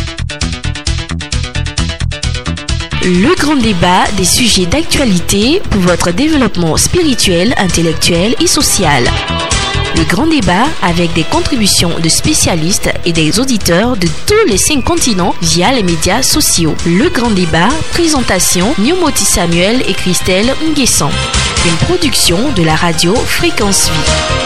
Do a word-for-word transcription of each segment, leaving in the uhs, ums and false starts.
Le grand débat des sujets d'actualité pour votre développement spirituel, intellectuel et social. Le grand débat avec des contributions de spécialistes et des auditeurs de tous les cinq continents via les médias sociaux. Le grand débat, présentation Nyomoti Samuel et Christelle Nguessan. Une production de la radio Fréquence Vie.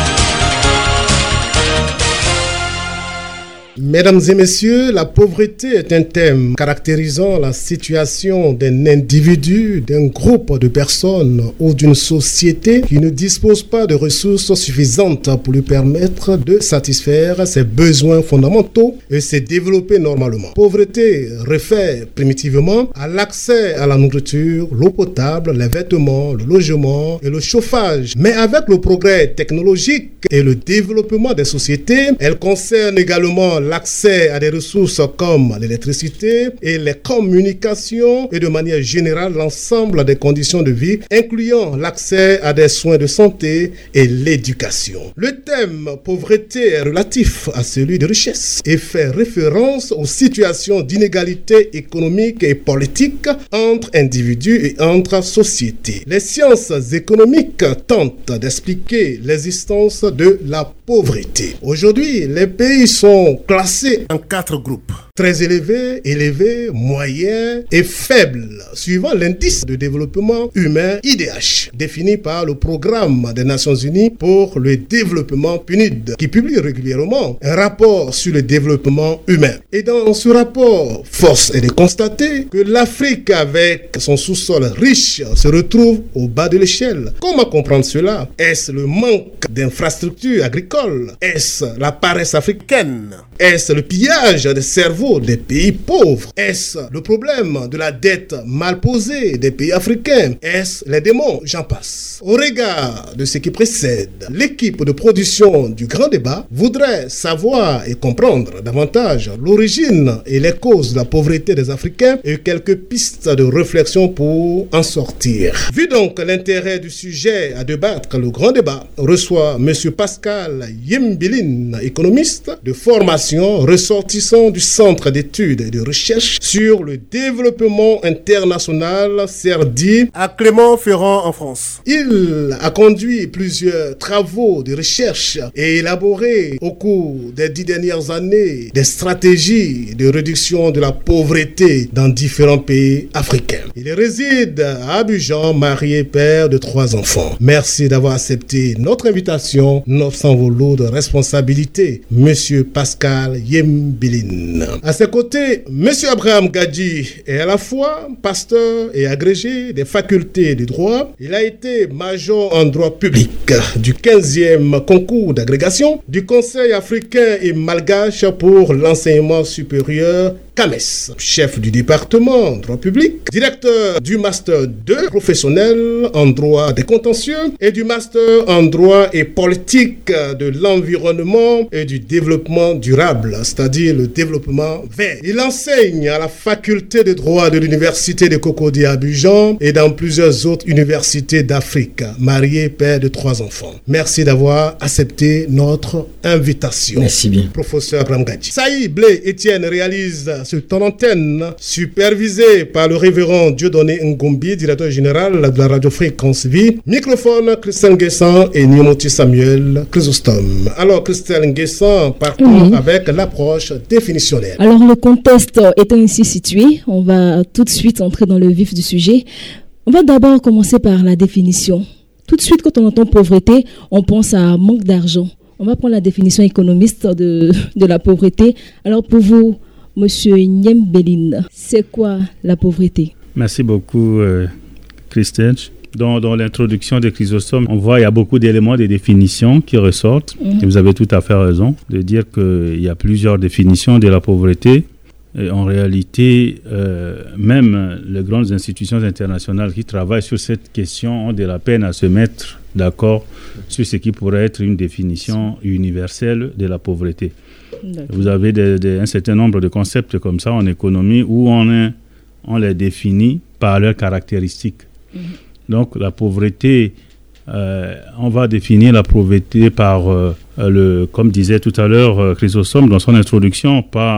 Mesdames et messieurs, la pauvreté est un thème caractérisant la situation d'un individu, d'un groupe de personnes ou d'une société qui ne dispose pas de ressources suffisantes pour lui permettre de satisfaire ses besoins fondamentaux et se développer normalement. Pauvreté réfère primitivement à l'accès à la nourriture, l'eau potable, les vêtements, le logement et le chauffage. Mais avec le progrès technologique et le développement des sociétés, elle concerne également l'accès à des ressources comme l'électricité et les communications et de manière générale l'ensemble des conditions de vie, incluant l'accès à des soins de santé et l'éducation. Le thème pauvreté est relatif à celui de richesse et fait référence aux situations d'inégalité économique et politique entre individus et entre sociétés. Les sciences économiques tentent d'expliquer l'existence de la pauvreté. Aujourd'hui, les pays sont classés en quatre groupes. Très élevés, élevés, moyens et faibles, suivant l'indice de développement humain I D H, défini par le Programme des Nations Unies pour le développement P N U D, qui publie régulièrement un rapport sur le développement humain. Et dans ce rapport, force est de constater que l'Afrique, avec son sous-sol riche, se retrouve au bas de l'échelle. Comment comprendre cela? Est-ce le manque d'infrastructures agricoles? Est-ce la paresse africaine? Est-ce le pillage des cerveaux des pays pauvres? Est-ce le problème de la dette mal posée des pays africains? Est-ce les démons? J'en passe. Au regard de ce qui précède, l'équipe de production du Grand Débat voudrait savoir et comprendre davantage l'origine et les causes de la pauvreté des Africains et quelques pistes de réflexion pour en sortir. Vu donc l'intérêt du sujet à débattre, le Grand Débat reçoit M. Pascal Yembilin, économiste de formation, ressortissant du Centre d'études et de recherche sur le développement international C E R D I à Clermont-Ferrand en France. Il a conduit plusieurs travaux de recherche et élaboré au cours des dix dernières années des stratégies de réduction de la pauvreté dans différents pays africains. Il réside à Abidjan, marié, père de trois enfants. Merci d'avoir accepté notre invitation, nonobstant vos lourdes responsabilités, Monsieur Pascal Yembilin. À ses côtés, M. Abraham Gadji est à la fois pasteur et agrégé des facultés de droit. Il a été major en droit public du quinzième concours d'agrégation du Conseil africain et malgache pour l'enseignement supérieur C A M E S, chef du département en droit public, directeur du master deux professionnel en droit des contentieux et du master en droit et politique de l'environnement et du développement durable, c'est-à-dire le développement vert. Il enseigne à la faculté de droit de l'université de Cocody à Abidjan et dans plusieurs autres universités d'Afrique, marié, père de trois enfants. Merci d'avoir accepté notre invitation. Merci bien. Professeur Abraham Gadji. Saïd Blé Etienne réalise ce temps d'antenne, supervisé par le révérend Dieudonné Ngombi, directeur général de la radio Fréquence Vie. Microphone, Christelle Nguessan et Nyomoti Samuel Chrysostome. Alors, Christelle Nguessan, partons oui. avec l'approche définitionnelle. Alors, le contexte étant ici situé, on va tout de suite entrer dans le vif du sujet. On va d'abord commencer par la définition. Tout de suite, quand on entend pauvreté, on pense à manque d'argent. On va prendre la définition économiste de, de la pauvreté. Alors, pour vous, Monsieur Yembilin, c'est quoi la pauvreté? Merci beaucoup, euh, Christelle. Dans, dans l'introduction de Chrysostome, on voit qu'il y a beaucoup d'éléments de définition qui ressortent. Mm-hmm. Et vous avez tout à fait raison de dire qu'il y a plusieurs définitions de la pauvreté. Et en réalité, euh, même les grandes institutions internationales qui travaillent sur cette question ont de la peine à se mettre d'accord sur ce qui pourrait être une définition universelle de la pauvreté. D'accord. Vous avez des, des, un certain nombre de concepts comme ça en économie où on, est, on les définit par leurs caractéristiques. Mmh. Donc la pauvreté, euh, on va définir la pauvreté par, euh, le, comme disait tout à l'heure euh, Chrysostome dans son introduction, par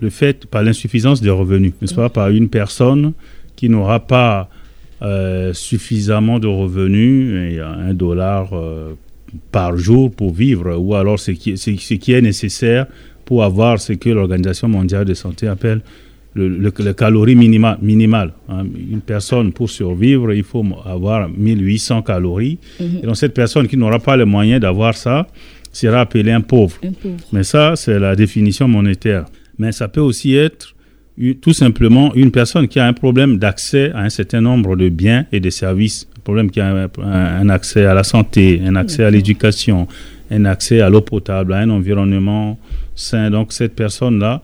le fait, par l'insuffisance des revenus, n'est-ce pas, par une personne qui n'aura pas euh, suffisamment de revenus, et un dollar euh, par jour pour vivre, ou alors ce qui, ce, ce qui est nécessaire pour avoir ce que l'Organisation mondiale de la santé appelle le, le, le calorie minima, minimale. Hein. Une personne, pour survivre, il faut avoir mille huit cents calories. Mm-hmm. Et donc cette personne qui n'aura pas les moyens d'avoir ça sera appelée un pauvre. un pauvre. Mais ça, c'est la définition monétaire. Mais ça peut aussi être tout simplement une personne qui a un problème d'accès à un certain nombre de biens et de services. Un problème qui a un, un accès à la santé, un accès D'accord. à l'éducation, un accès à l'eau potable, à un environnement sain. Donc cette personne-là,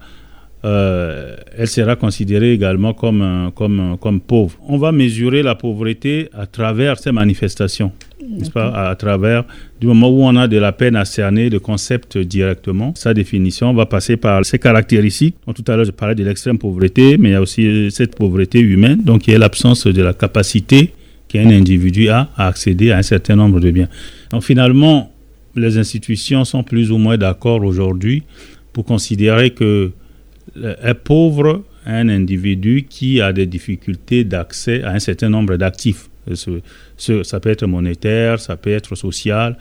euh, elle sera considérée également comme, euh, comme, comme pauvre. On va mesurer la pauvreté à travers ces manifestations, n'est-ce pas, à, à travers, du moment où on a de la peine à cerner le concept directement, sa définition va passer par ses caractéristiques. Donc, tout à l'heure, je parlais de l'extrême pauvreté, mais il y a aussi cette pauvreté humaine, donc il y a l'absence de la capacité qu'un individu a à accéder à un certain nombre de biens. Donc finalement, les institutions sont plus ou moins d'accord aujourd'hui pour considérer que est pauvre un individu qui a des difficultés d'accès à un certain nombre d'actifs. Ce, ce, ça peut être monétaire, ça peut être social.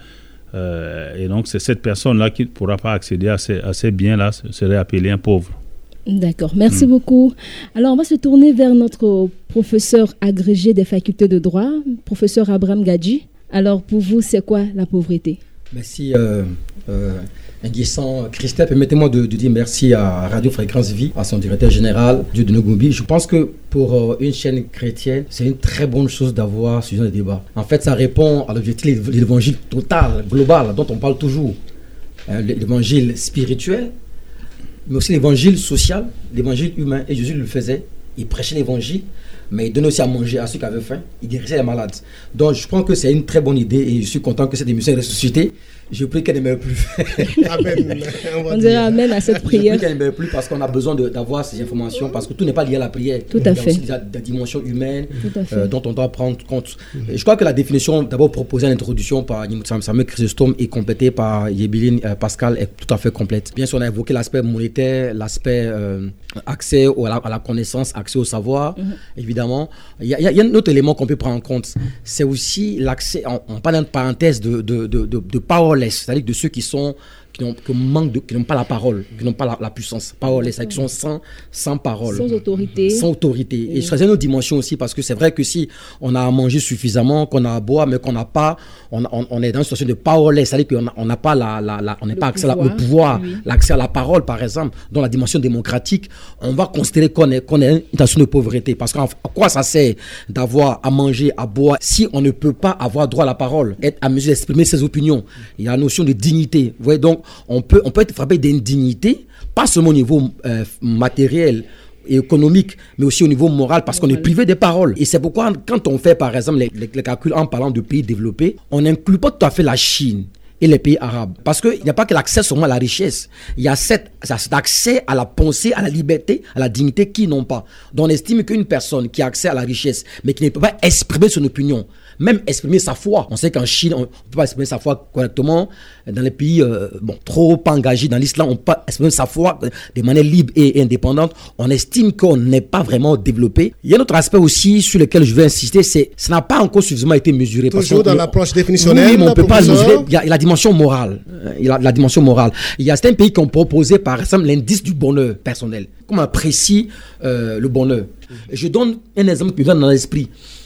Euh, et donc, c'est cette personne-là qui ne pourra pas accéder à ces, à ces biens-là, serait appelée un pauvre. D'accord, merci mmh. beaucoup. Alors, on va se tourner vers notre professeur agrégé des facultés de droit, professeur Abraham Gadji. Alors, pour vous, c'est quoi la pauvreté? Merci. Euh, euh, Nguessan Christelle, permettez-moi de, de dire merci à Radio Fréquence Vie, à son directeur général, Dieudonné Gombi. Je pense que pour euh, une chaîne chrétienne, c'est une très bonne chose d'avoir ce genre de débat. En fait, ça répond à l'objectif de l'évangile total, global, dont on parle toujours. Euh, l'évangile spirituel, mais aussi l'évangile social, l'évangile humain. Et Jésus le faisait, il prêchait l'évangile, mais il donnait aussi à manger à ceux qui avaient faim, il guérissait les malades. Donc je pense que c'est une très bonne idée et je suis content que cette émission est ressuscitée. Je prie qu'elle ne meure plus. Amen. On, on dirait amen à cette prière. Je prie qu'elle ne meure plus parce qu'on a besoin de, d'avoir ces informations, parce que tout n'est pas lié à la prière. Tout à fait. Il y a aussi des dimensions humaines euh, dont on doit prendre compte. Mm-hmm. Je crois que la définition d'abord proposée en introduction par Samuel Chrysostome et complétée par Yébiline euh, Pascal est tout à fait complète. Bien sûr, on a évoqué l'aspect monétaire, l'aspect euh, accès au, à, la, à la connaissance, accès au savoir, mm-hmm. évidemment. Il y, a, il y a un autre élément qu'on peut prendre en compte, c'est aussi l'accès, on, on parle d'une parenthèse de, de, de, de, de parole. C'est-à-dire de ceux qui sont qui n'ont, qui manquent de, qui n'ont pas la parole, qui n'ont pas la, la puissance. Parole, c'est-à-dire qui sont sans, sans parole. Sans autorité. Sans autorité. Oui. Et c'est une autre dimension aussi, parce que c'est vrai que si on a à manger suffisamment, qu'on a à boire, mais qu'on n'a pas, on, on, on est dans une situation de parole, c'est-à-dire qu'on n'a pas la, la, la on n'est pas accès au pouvoir, oui. l'accès à la parole, par exemple, dans la dimension démocratique, on va considérer qu'on est, qu'on est une situation de pauvreté. Parce qu'à quoi ça sert d'avoir à manger, à boire, si on ne peut pas avoir droit à la parole, être à mesure d'exprimer ses opinions? Il y a la notion de dignité. Vous voyez, donc, on peut, on peut être frappé d'indignité, pas seulement au niveau euh, matériel et économique, mais aussi au niveau moral, parce qu'on est privé des paroles. Et c'est pourquoi, quand on fait, par exemple, les, les, les calculs en parlant de pays développés, on n'inclut pas tout à fait la Chine et les pays arabes. Parce qu'il n'y a pas que l'accès seulement à la richesse. Il y a cet, cet accès à la pensée, à la liberté, à la dignité qu'ils n'ont pas. Donc on estime qu'une personne qui a accès à la richesse, mais qui ne peut pas exprimer son opinion, même exprimer sa foi. On sait qu'en Chine, on ne peut pas exprimer sa foi correctement. Dans les pays euh, bon, trop engagés dans l'islam, on ne peut pas exprimer sa foi de manière libre et indépendante. On estime qu'on n'est pas vraiment développé. Il y a un autre aspect aussi sur lequel je veux insister, c'est ça n'a pas encore suffisamment été mesuré. Toujours dans l'approche définitionnelle. Oui, mais on ne peut pas le mesurer. Il y a la dimension morale. Il y a la dimension morale. Il y a certains pays qui ont proposé, par exemple, l'indice du bonheur personnel. Comment on apprécie euh, le bonheur. Je donne un exemple qui me vient dans l'esprit.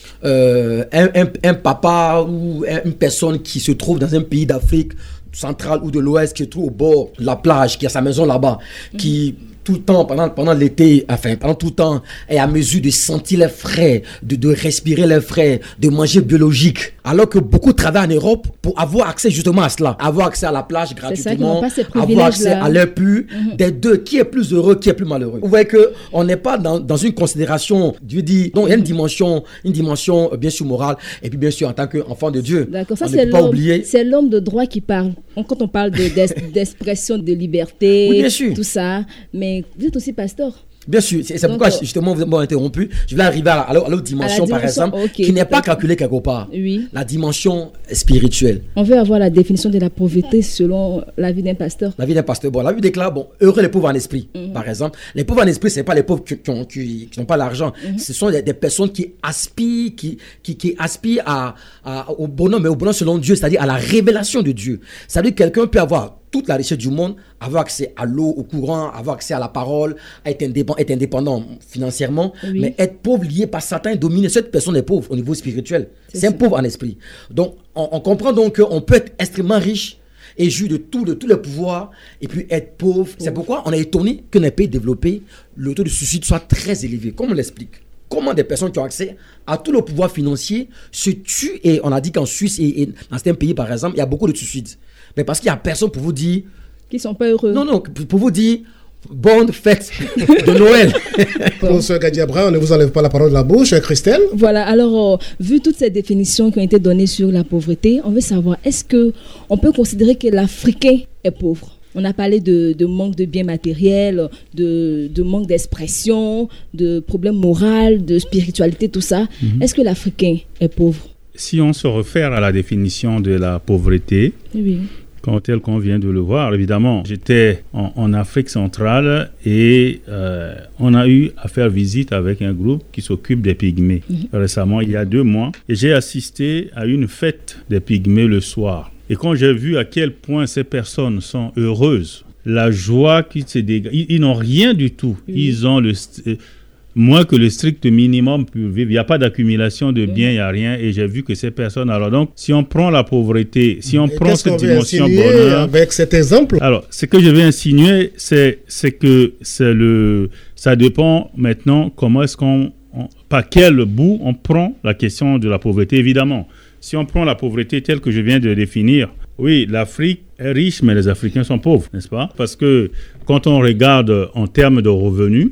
Euh, un, un, un papa ou un, une personne qui se trouve dans un pays d'Afrique centrale ou de l'Ouest, qui se trouve au bord de la plage, qui a sa maison là-bas, mmh. qui tout le temps, pendant, pendant l'été, enfin, pendant tout le temps, est à mesure de sentir les frais, de, de respirer les frais, de manger biologique. Alors que beaucoup travaillent en Europe pour avoir accès justement à cela. Avoir accès à la plage gratuitement, avoir accès à l'air pur. Mm-hmm. Des deux, qui est plus heureux, qui est plus malheureux? Vous voyez qu'on n'est pas dans, dans une considération, Dieu dit, donc il y a une dimension, une dimension bien sûr morale, et puis bien sûr en tant qu'enfant de Dieu. D'accord, ça c'est l'homme, c'est l'homme de droit qui parle. Quand on parle de, d'es, d'expression de liberté, oui, bien sûr. Tout ça, mais vous êtes aussi pasteur. Bien sûr, c'est, c'est pourquoi justement vous m'avez interrompu. Je vais arriver à, à, à l'autre dimension, par exemple, okay, qui n'est pas calculée quelque part. Oui. La dimension spirituelle. On veut avoir la définition de la pauvreté selon la vie d'un pasteur. La vie d'un pasteur. Bon, la Bible déclare, bon, heureux les pauvres en esprit, mm-hmm. par exemple. Les pauvres en esprit, ce n'est pas les pauvres qui, qui, qui, qui n'ont pas l'argent. Mm-hmm. Ce sont des, des personnes qui aspirent, qui, qui, qui aspirent à, à, au bonheur, mais au bonheur selon Dieu, c'est-à-dire à la révélation de Dieu. C'est-à-dire que quelqu'un peut avoir toute la richesse du monde, avoir accès à l'eau, au courant, avoir accès à la parole, être indépendant, être indépendant financièrement, oui. mais être pauvre lié par Satan et dominer cette personne est pauvre au niveau spirituel. C'est, c'est un pauvre en esprit. Donc, on, on comprend donc qu'on peut être extrêmement riche et jouir de tout, de tous les pouvoirs et puis être pauvre. pauvre. C'est pourquoi on est étonné que dans les pays développés, le taux de suicide soit très élevé. Comme on l'explique. Comment des personnes qui ont accès à tout le pouvoir financier se tuent, et on a dit qu'en Suisse et, et dans certains pays, par exemple, il y a beaucoup de suicides. Mais parce qu'il n'y a personne pour vous dire... Qui ne sont pas heureux. Non, non, pour vous dire, bonne fête de Noël. Professeur Gadiabra, on ne vous enlève pas la parole de la bouche. Christelle? Voilà, alors, euh, vu toutes ces définitions qui ont été données sur la pauvreté, on veut savoir, est-ce qu'on peut considérer que l'Africain est pauvre? On a parlé de, de manque de biens matériels, de, de manque d'expression, de problèmes moraux, de spiritualité, tout ça. Mm-hmm. Est-ce que l'Africain est pauvre? Si on se réfère à la définition de la pauvreté, oui. Comme tel qu'on vient de le voir, évidemment, j'étais en, en Afrique centrale et euh, on a eu à faire visite avec un groupe qui s'occupe des pygmées mmh. récemment, il y a deux mois. Et j'ai assisté à une fête des pygmées le soir. Et quand j'ai vu à quel point ces personnes sont heureuses, la joie qui se dégage, ils, ils n'ont rien du tout. Mmh. Ils ont le... Euh, moins que le strict minimum pour vivre. Il n'y a pas d'accumulation de biens, il n'y a rien. Et j'ai vu que ces personnes... Alors donc, si on prend la pauvreté, si on et prend cette dimension bonheur... avec cet exemple? Alors, ce que je vais insinuer, c'est, c'est que c'est le, ça dépend maintenant comment est-ce qu'on... On, par quel bout on prend la question de la pauvreté, évidemment. Si on prend la pauvreté telle que je viens de définir, oui, l'Afrique est riche, mais les Africains sont pauvres, n'est-ce pas? Parce que quand on regarde en termes de revenus,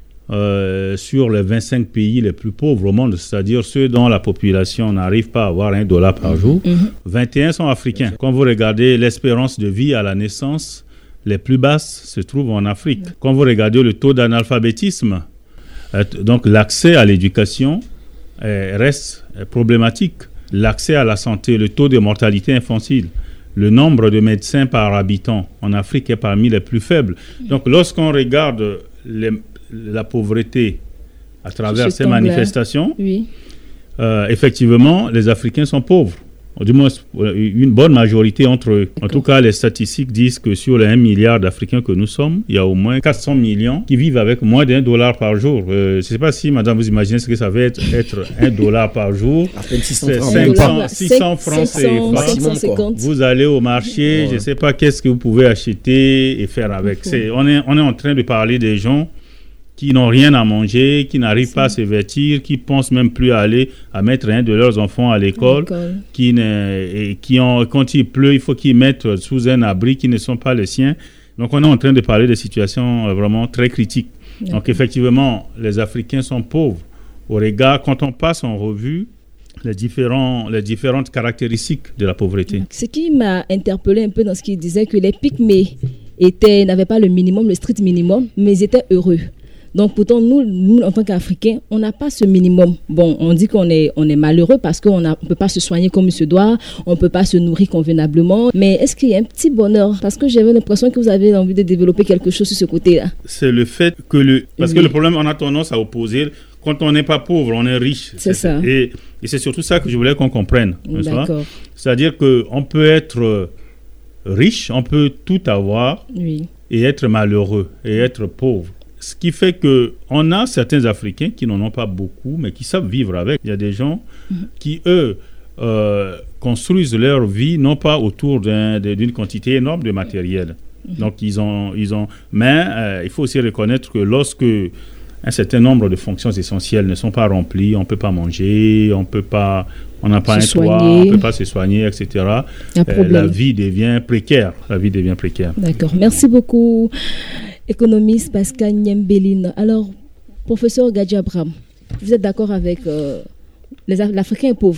Euh, sur les vingt-cinq pays les plus pauvres au monde, c'est-à-dire ceux dont la population n'arrive pas à avoir un dollar par jour, mm-hmm. vingt et un sont africains. Quand vous regardez l'espérance de vie à la naissance, les plus basses se trouvent en Afrique. Mm-hmm. Quand vous regardez le taux d'analphabétisme, euh, donc l'accès à l'éducation euh, reste euh, problématique. L'accès à la santé, le taux de mortalité infantile, le nombre de médecins par habitant en Afrique est parmi les plus faibles. Mm-hmm. Donc lorsqu'on regarde les la pauvreté à travers ces manifestations, oui. euh, effectivement, les Africains sont pauvres. Du moins, une bonne majorité entre eux. D'accord. En tout cas, les statistiques disent que sur les un milliard d'Africains que nous sommes, il y a au moins quatre cents millions qui vivent avec moins d'un dollar par jour. Euh, je ne sais pas si, madame, vous imaginez ce que ça va être, être un dollar par jour. C'est six cents francs C F A. Vous allez au marché, ouais. je ne sais pas qu'est-ce que vous pouvez acheter et faire avec. C'est, on, est, on est en train de parler des gens qui n'ont rien à manger, qui n'arrivent c'est... pas à se vêtir, qui pensent même plus à aller à mettre un de leurs enfants à l'école, à l'école. Qui, ne, et qui ont, quand il pleut, il faut qu'ils mettent sous un abri qui ne sont pas les siens. Donc on est en train de parler de situations vraiment très critiques. D'accord. Donc effectivement, les Africains sont pauvres au regard, quand on passe en revue les, différents, les différentes caractéristiques de la pauvreté. Ce qui m'a interpellé un peu dans ce qu'il disait, que les pygmées étaient, n'avaient pas le minimum, le strict minimum, mais ils étaient heureux. Donc pourtant, nous, nous, en tant qu'Africains, on n'a pas ce minimum. Bon, on dit qu'on est, on est malheureux parce qu'on ne peut pas se soigner comme il se doit, on ne peut pas se nourrir convenablement. Mais est-ce qu'il y a un petit bonheur? Parce que j'avais l'impression que vous avez envie de développer quelque chose sur ce côté-là. C'est le fait que le... Parce oui. que le problème, on a tendance à opposer. Quand on n'est pas pauvre, on est riche. C'est, c'est ça. Et, et c'est surtout ça que je voulais qu'on comprenne. D'accord. C'est-à-dire qu'on peut être riche, on peut tout avoir oui. et être malheureux et être pauvre. Ce qui fait qu'on a certains Africains qui n'en ont pas beaucoup, mais qui savent vivre avec. Il y a des gens mm-hmm. qui, eux, euh, construisent leur vie, non pas autour d'un, d'une quantité énorme de matériel. Mm-hmm. Donc, ils ont... Ils ont mais euh, il faut aussi reconnaître que lorsque un certain nombre de fonctions essentielles ne sont pas remplies, on ne peut pas manger, on peut pas... On n'a pas se un toit, soigner. On ne peut pas se soigner, et cetera. Euh, la vie devient précaire. La vie devient précaire. D'accord. Merci beaucoup. Économiste Pascal Nyembeline. Alors, professeur Gadiabra, vous êtes d'accord avec euh, les, l'Africain est pauvre?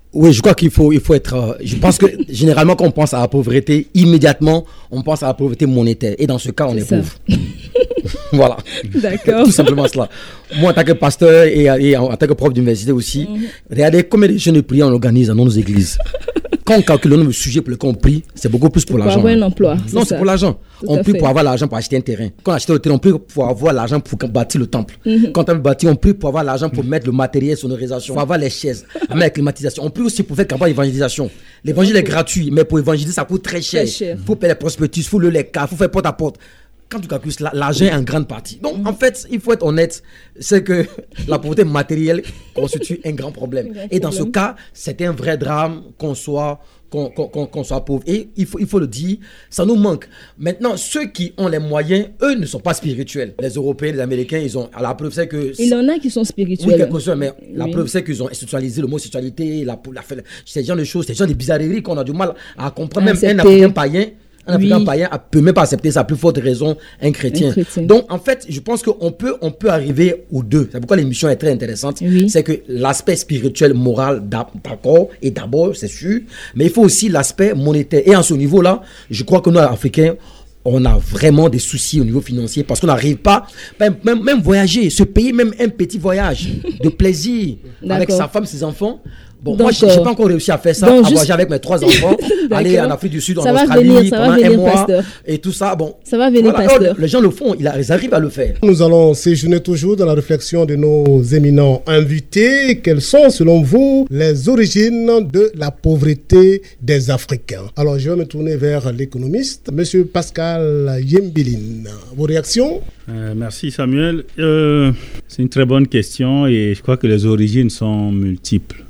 Oui, je crois qu'il faut, il faut être... Euh, je pense que généralement, quand on pense à la pauvreté, immédiatement, on pense à la pauvreté monétaire. Et dans ce cas, on est, est pauvre. Voilà. D'accord. Tout simplement cela. Moi, en tant que pasteur et, et en, en tant que prof d'université aussi, mm-hmm. regardez combien de jeunes de prière on organise dans nos églises. Quand on calcule le nombre de sujets pour lesquels on prie, c'est beaucoup plus pour, pour l'argent. Pour avoir un emploi. Non, c'est, c'est pour l'argent. Tout on prie fait. Pour avoir l'argent pour acheter un terrain. Quand on achète le terrain, on prie pour avoir l'argent pour bâtir le temple. Mm-hmm. Quand on veut bâtir, on prie pour avoir l'argent pour mettre le matériel, sonorisation, pour avoir les chaises, avec la climatisation. On prie aussi pour faire campagne d'évangélisation. L'évangile okay. est gratuit, mais pour évangéliser, ça coûte très cher. Il faut payer les prospectus, il faut le lait, il faut faire porte à porte. Quand tu calcules cela, l'argent est en grande partie. Donc, en fait, il faut être honnête, c'est que la pauvreté matérielle constitue un grand problème. Un grand Et dans problème. ce cas, c'est un vrai drame qu'on soit, qu'on, qu'on, qu'on soit pauvre. Et il faut, il faut le dire, ça nous manque. Maintenant, ceux qui ont les moyens, eux ne sont pas spirituels. Les Européens, les Américains, ils ont... La preuve, c'est que... Il y en a qui sont spirituels. Oui, quelque chose, mais oui. la preuve, c'est qu'ils ont institutionnalisé le mot sexualité, la, la, la, ces genres de choses, ces genres de bizarreries qu'on a du mal à comprendre. Même un Africain païen, Un Africain oui. païen ne peut même pas accepter ça, à plus forte raison, un chrétien. un chrétien. Donc, en fait, je pense qu'on peut, on peut arriver aux deux. C'est pourquoi l'émission est très intéressante. Oui. C'est que l'aspect spirituel, moral, d'accord, et d'abord, c'est sûr, mais il faut aussi l'aspect monétaire. Et à ce niveau-là, je crois que nous, Africains, on a vraiment des soucis au niveau financier parce qu'on n'arrive pas, même, même, même voyager, se payer même un petit voyage de plaisir d'accord. avec sa femme, ses enfants. Bon, donc, moi, je n'ai pas encore réussi à faire ça, donc, à voyager juste... avec mes trois enfants, aller en Afrique du Sud, ça en Australie, venir, pendant venir, un mois, pasteur. Et tout ça. Bon, ça va venir, voilà. pasteur. Les gens le font, ils arrivent à le faire. Nous allons séjourner toujours dans la réflexion de nos éminents invités. Quelles sont, selon vous, les origines de la pauvreté des Africains? Alors, je vais me tourner vers l'économiste, Monsieur Pascal Yembilin. Vos réactions? Euh, merci Samuel. Euh, c'est une très bonne question et je crois que les origines sont multiples.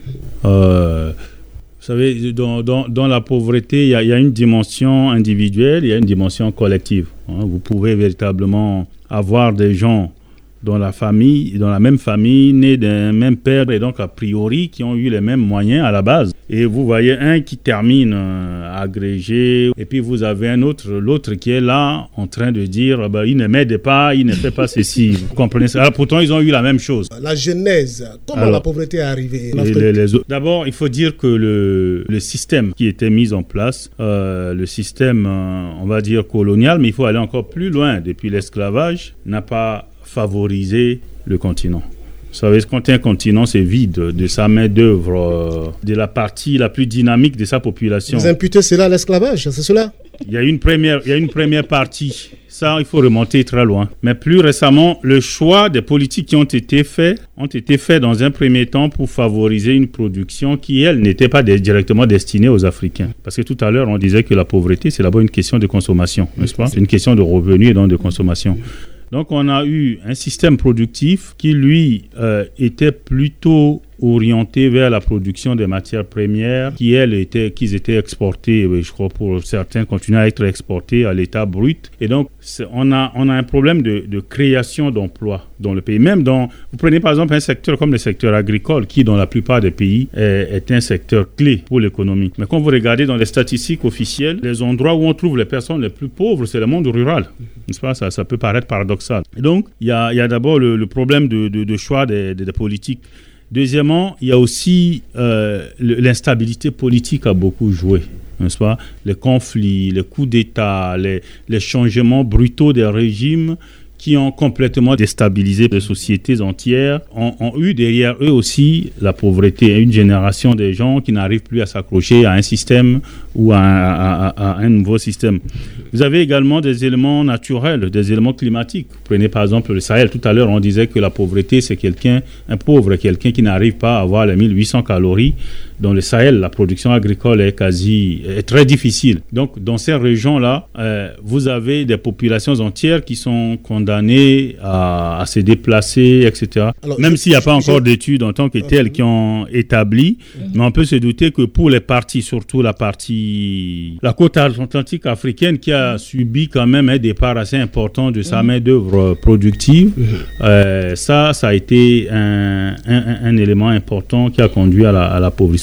Euh, vous savez, dans, dans, dans la pauvreté, il y, y a une dimension individuelle, il y a une dimension collective. Hein. Vous pouvez véritablement avoir des gens dans la famille, dans la même famille, nés d'un même père et donc a priori qui ont eu les mêmes moyens à la base. Et vous voyez un qui termine euh, agrégé et puis vous avez un autre, l'autre qui est là en train de dire bah, il ne m'aide pas, il ne fait pas ceci. Vous comprenez ça? Alors, pourtant, ils ont eu la même chose. La genèse, comment Alors, la pauvreté est arrivée en Afrique? les, les, D'abord, il faut dire que le, le système qui était mis en place, euh, le système, euh, on va dire colonial, mais il faut aller encore plus loin. Depuis l'esclavage, n'a pas favoriser le continent. Vous savez, quand un continent c'est vide de sa main-d'œuvre, euh, de la partie la plus dynamique de sa population. Vous imputez cela à l'esclavage, c'est cela? Il y a une première, il y a une première partie. Ça, il faut remonter très loin. Mais plus récemment, le choix des politiques qui ont été faits ont été faits dans un premier temps pour favoriser une production qui, elle, n'était pas de, directement destinée aux Africains. Parce que tout à l'heure, on disait que la pauvreté, c'est d'abord une question de consommation, n'est-ce pas? C'est une question de revenus et donc de consommation. Donc, on a eu un système productif qui, lui, euh, était plutôt orienté vers la production des matières premières qui, elles, étaient, qui étaient exportées, je crois, pour certains, continuent à être exportées à l'état brut. Et donc, on a, on a un problème de, de création d'emplois dans le pays. Même dans, vous prenez par exemple un secteur comme le secteur agricole, qui, dans la plupart des pays, est, est un secteur clé pour l'économie. Mais quand vous regardez dans les statistiques officielles, les endroits où on trouve les personnes les plus pauvres, c'est le monde rural. N'est-ce pas? Ça, ça peut paraître paradoxal. Et donc, il y a, il y a d'abord le, le problème de, de, de choix des, des, des politiques. Deuxièmement, il y a aussi euh, l'instabilité politique a beaucoup joué, n'est-ce pas? Les conflits, les coups d'État, les, les changements brutaux des régimes qui ont complètement déstabilisé les sociétés entières, ont, ont eu derrière eux aussi la pauvreté. Une génération de gens qui n'arrivent plus à s'accrocher à un système ou à un, à, à, à un nouveau système. Vous avez également des éléments naturels, des éléments climatiques. Prenez par exemple le Sahel. Tout à l'heure, on disait que la pauvreté, c'est quelqu'un, un pauvre, quelqu'un qui n'arrive pas à avoir les mille huit cents calories. Dans le Sahel, la production agricole est quasi, est très difficile. Donc, dans ces régions-là, euh, vous avez des populations entières qui sont condamnées à, à se déplacer, et cetera. Alors, Même je, s'il n'y a je, pas je, encore je... d'études en tant que telles qui ont établi, mmh. mais on peut se douter que pour les parties, surtout la partie, la côte atlantique africaine qui a mmh. subi quand même un départ assez important de sa mmh. main-d'œuvre productive, mmh. euh, ça, ça a été un, un, un élément important qui a conduit à la, à la pauvreté.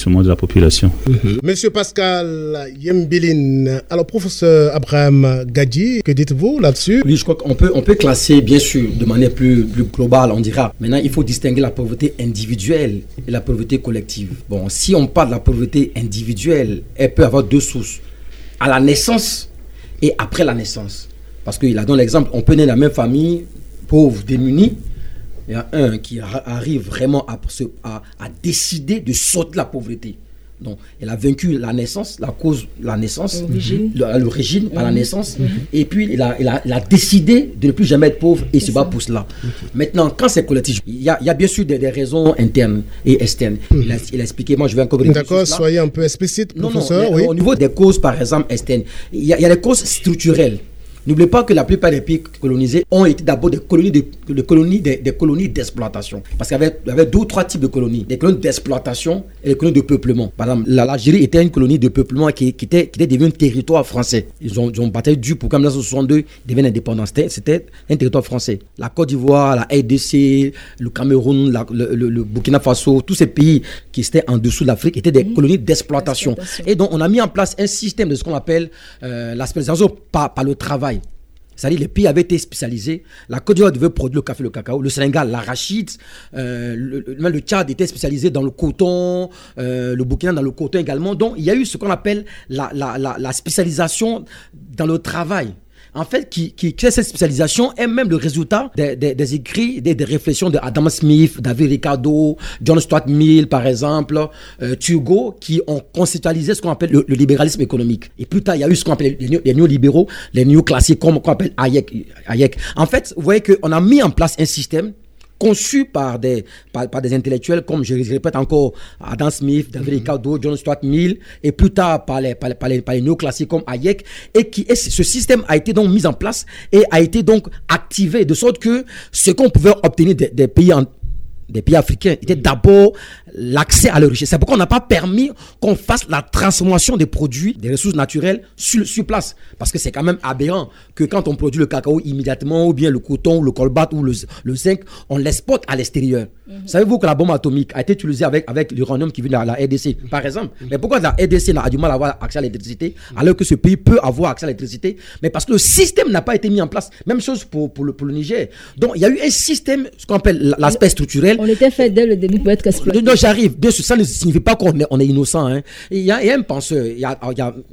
l'épanouissement de la population. Mm-hmm. Monsieur Pascal Yembiline, alors professeur Abraham Gadji, que dites-vous là-dessus? Oui, je crois qu'on peut, on peut classer, bien sûr, de manière plus, plus globale, on dira. Maintenant, il faut distinguer la pauvreté individuelle et la pauvreté collective. Bon, si on parle de la pauvreté individuelle, elle peut avoir deux sources. À la naissance et après la naissance. Parce qu'il a donné l'exemple, on peut naître dans la même famille, pauvre, démuni. Il y a un qui arrive vraiment à, à, à décider de sortir de la pauvreté. Donc, elle a vaincu la naissance, la cause, la naissance, l'origine, l'origine mmh. à la naissance. Mmh. Et puis, il a, il, a, il a décidé de ne plus jamais être pauvre et c'est se bat pour cela. Okay. Maintenant, quand c'est collectif, il y a, il y a bien sûr des, des raisons internes et externes. Mmh. Il, a, il a expliqué, moi je vais encore revenir. D'accord, soyez un peu explicite, professeur. Non, non, oui. Au niveau des causes, par exemple, externes, il y a, il y a des causes structurelles. N'oubliez pas que la plupart des pays colonisés ont été d'abord des colonies, de, de colonies des, des colonies d'exploitation. Parce qu'il y avait, il y avait deux ou trois types de colonies. Des colonies d'exploitation et des colonies de peuplement. Par exemple, l'Algérie était une colonie de peuplement qui, qui, était, qui était devenue un territoire français. Ils ont, ils ont bataillé dur pour qu'en dix-neuf cent soixante-deux devienne indépendant. C'était, c'était un territoire français. La Côte d'Ivoire, la R D C, le Cameroun, la, le, le, le Burkina Faso, tous ces pays qui étaient en dessous de l'Afrique étaient des mmh. colonies d'exploitation. Et donc, on a mis en place un système de ce qu'on appelle euh, la spécialisation par, par le travail. C'est-à-dire les pays avaient été spécialisés. La Côte d'Ivoire devait produire le café, le cacao. Le Sénégal, l'arachide. Euh, le, le, le Tchad était spécialisé dans le coton. Euh, le Burkina dans le coton également. Donc, il y a eu ce qu'on appelle la, la, la, la spécialisation dans le travail. En fait, qui, qui crée cette spécialisation est même le résultat des, des, des écrits, des, des réflexions de Adam Smith, David Ricardo, John Stuart Mill, par exemple, euh, Turgot, qui ont conceptualisé ce qu'on appelle le, le libéralisme économique. Et plus tard, il y a eu ce qu'on appelle les, les néolibéraux, les néoclassiques, comme qu'on appelle Hayek, Hayek. En fait, vous voyez qu'on a mis en place un système conçu par des, par, par des intellectuels comme, je répète encore, Adam Smith, David Ricardo, John Stuart Mill, et plus tard par les, par les, par les, par les néoclassiques comme Hayek, et, qui, et ce système a été donc mis en place et a été donc activé de sorte que ce qu'on pouvait obtenir des, des pays en des pays africains était d'abord l'accès à la richesse. C'est pourquoi on n'a pas permis qu'on fasse la transformation des produits, des ressources naturelles sur, sur place. Parce que c'est quand même aberrant que quand on produit le cacao immédiatement, ou bien le coton, ou le colbate, ou le, le zinc, on l'exporte à l'extérieur. Mm-hmm. Savez-vous que la bombe atomique a été utilisée avec, avec l'uranium qui vient de la R D C, par exemple? Mm-hmm. Mais pourquoi la R D C a du mal à avoir accès à l'électricité, mm-hmm. alors que ce pays peut avoir accès à l'électricité? Mais parce que le système n'a pas été mis en place. Même chose pour, pour, le, pour le Niger. Donc, il y a eu un système, ce qu'on appelle l'aspect structurel. On était fait dès le début pour être exploité. Non, j'arrive. Bien sûr, ça ne signifie pas qu'on est, on est innocent. Hein. Il, y a, il y a un penseur, il y a, il y a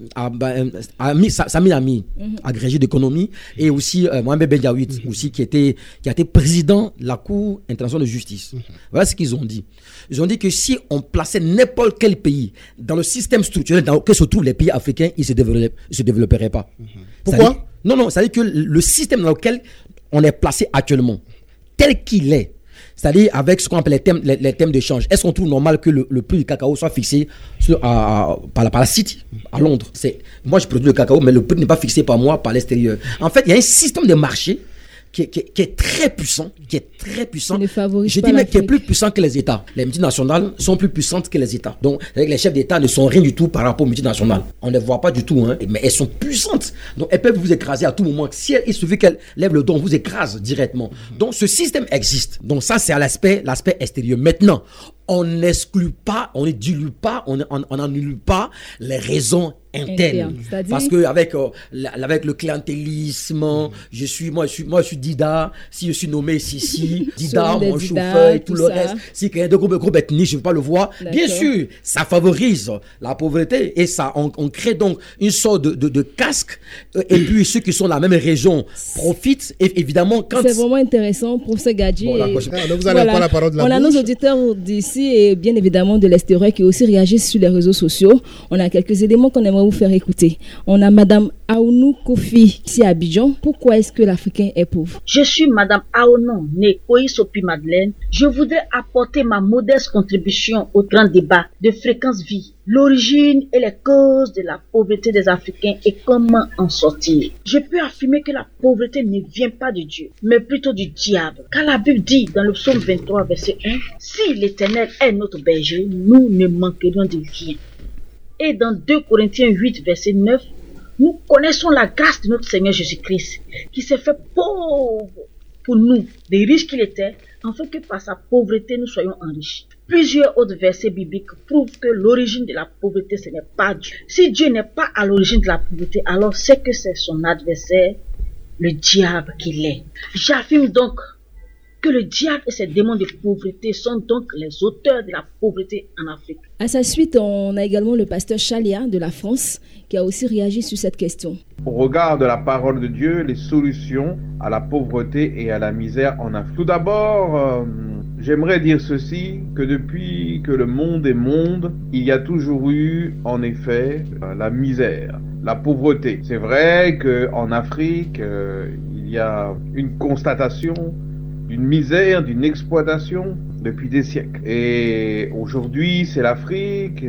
Ami, Sami Ami, mm-hmm. agrégé d'économie, et aussi euh, Mohamed Benjaoui, mm-hmm. aussi qui, était, qui a été président de la Cour internationale de justice. Mm-hmm. Voilà ce qu'ils ont dit. Ils ont dit que si on plaçait n'importe quel pays dans le système structurel dans lequel se trouvent les pays africains, ils ne se, développeraient, se développeraient pas. Mm-hmm. Pourquoi? Non, non, c'est-à-dire que le système dans lequel on est placé actuellement, tel qu'il est, c'est-à-dire avec ce qu'on appelle les thèmes, les, les thèmes d'échange. Est-ce qu'on trouve normal que le, le prix du cacao soit fixé sur, à, à, par, la, par la City, à Londres? C'est, moi, je produis le cacao, mais le prix n'est pas fixé par moi, par l'extérieur. En fait, il y a un système de marché qui est, qui, est, qui est très puissant, qui est très puissant. Je dis même qui est plus puissant que les États. Les multinationales sont plus puissantes que les États. Donc, les chefs d'État ne sont rien du tout par rapport aux multinationales. On ne les voit pas du tout, hein, mais elles sont puissantes. Donc, elles peuvent vous écraser à tout moment. Si il suffit qu'elles lèvent le dos, on vous écrase directement. Donc, ce système existe. Donc, ça, c'est à l'aspect, l'aspect extérieur. Maintenant, on n'exclut pas, on ne dilue pas, on n'annule pas les raisons internes. Interne, parce que avec, euh, avec le clientélisme, mmh. je suis, moi, je suis, moi, je suis Dida. Si je suis nommé Sissi, Dida, mon Dida, chauffeur et tout, tout le reste. Si quelqu'un de groupe, groupe ethnique, je ne veux pas le voir. D'accord. Bien sûr, ça favorise la pauvreté et ça, on, on crée donc une sorte de, de, de casque. Et puis ceux qui sont dans la même région profitent. Et évidemment, quand c'est vraiment intéressant, professeur Gadji. Bon, et... ah, vous allez voilà. prendre la parole de la On bouche. a nos auditeurs d'ici et bien évidemment de l'extérieur qui aussi réagissent sur les réseaux sociaux. On a quelques éléments qu'on aimerait vous faire écouter. On a Madame Aounou Kofi ici à Abidjan. Pourquoi est-ce que l'Africain est pauvre? Je suis Madame Aounou, née Oïsopi Madeleine. Je voudrais apporter ma modeste contribution au grand débat de Fréquence Vie. L'origine et les causes de la pauvreté des Africains et comment en sortir. Je peux affirmer que la pauvreté ne vient pas de Dieu, mais plutôt du diable. Car la Bible dit dans le psaume vingt-trois, verset un, « Si l'Éternel est notre berger, nous ne manquerons de rien. » Et dans deux Corinthiens huit, verset neuf, nous connaissons la grâce de notre Seigneur Jésus-Christ, qui s'est fait pauvre pour nous, des riches qu'il était, afin que par sa pauvreté nous soyons enrichis. Plusieurs autres versets bibliques prouvent que l'origine de la pauvreté, ce n'est pas Dieu. Si Dieu n'est pas à l'origine de la pauvreté, alors c'est que c'est son adversaire, le diable, qui l'est. J'affirme donc que le diable et ses démons de pauvreté sont donc les auteurs de la pauvreté en Afrique. À sa suite, on a également le pasteur Chalia de la France qui a aussi réagi sur cette question. Au regard de la parole de Dieu, les solutions à la pauvreté et à la misère en Afrique. Tout d'abord, euh, j'aimerais dire ceci, que depuis que le monde est monde, il y a toujours eu en effet euh, la misère, la pauvreté. C'est vrai qu'en Afrique, euh, il y a une constatation d'une misère, d'une exploitation depuis des siècles. Et aujourd'hui, c'est l'Afrique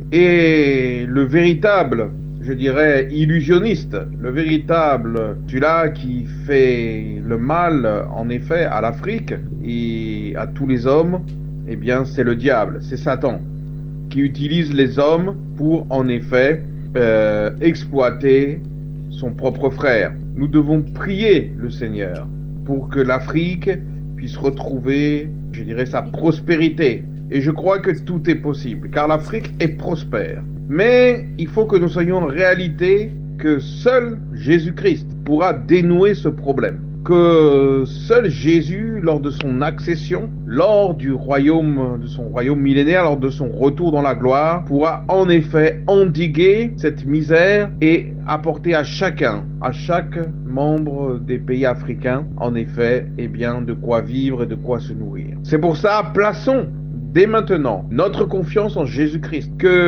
et le véritable, je dirais, illusionniste, le véritable, celui-là qui fait le mal, en effet, à l'Afrique et à tous les hommes, eh bien, c'est le diable, c'est Satan, qui utilise les hommes pour, en effet, euh, exploiter son propre frère. Nous devons prier le Seigneur pour que l'Afrique puisse retrouver, je dirais, sa prospérité. Et je crois que tout est possible, car l'Afrique est prospère. Mais il faut que nous soyons en réalité que seul Jésus-Christ pourra dénouer ce problème. Que seul Jésus, lors de son accession, lors du royaume, de son royaume millénaire, lors de son retour dans la gloire, pourra en effet endiguer cette misère et apporter à chacun, à chaque membre des pays africains, en effet, eh bien, de quoi vivre et de quoi se nourrir. C'est pour ça, plaçons dès maintenant notre confiance en Jésus-Christ,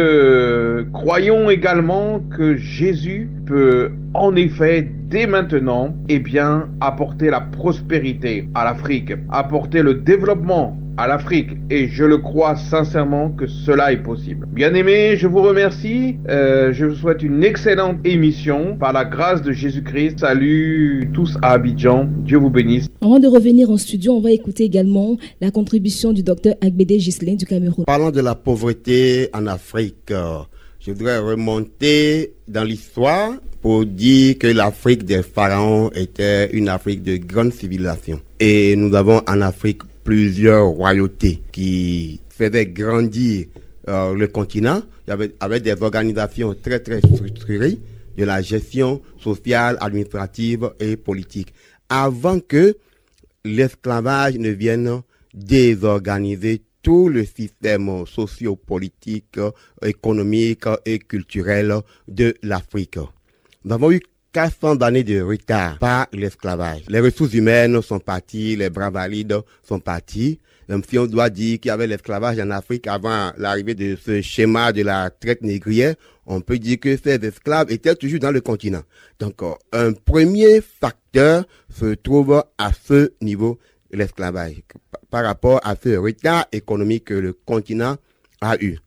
que croyons également que Jésus peut en effet dès maintenant eh bien, apporter la prospérité à l'Afrique, apporter le développement à l'Afrique, et je le crois sincèrement que cela est possible. Bien-aimés, je vous remercie, euh, je vous souhaite une excellente émission par la grâce de Jésus-Christ. Salut tous à Abidjan, Dieu vous bénisse. Avant de revenir en studio, on va écouter également la contribution du docteur Agbede Ghislain du Cameroun. Parlant de la pauvreté en Afrique, euh, je voudrais remonter dans l'histoire pour dire que l'Afrique des pharaons était une Afrique de grande civilisation. Et nous avons en Afrique plusieurs royautés qui faisaient grandir euh, le continent. Il y avait, avec des organisations très très structurées de la gestion sociale, administrative et politique. Avant que l'esclavage ne vienne désorganiser tout le système socio-politique, économique et culturel de l'Afrique. Nous avons eu quatre cents années de retard par l'esclavage. Les ressources humaines sont parties, les bras valides sont partis. Même si on doit dire qu'il y avait l'esclavage en Afrique avant l'arrivée de ce schéma de la traite négrière, on peut dire que ces esclaves étaient toujours dans le continent. Donc, un premier facteur se trouve à ce niveau, l'esclavage, par rapport à ce retard économique que le continent a eu.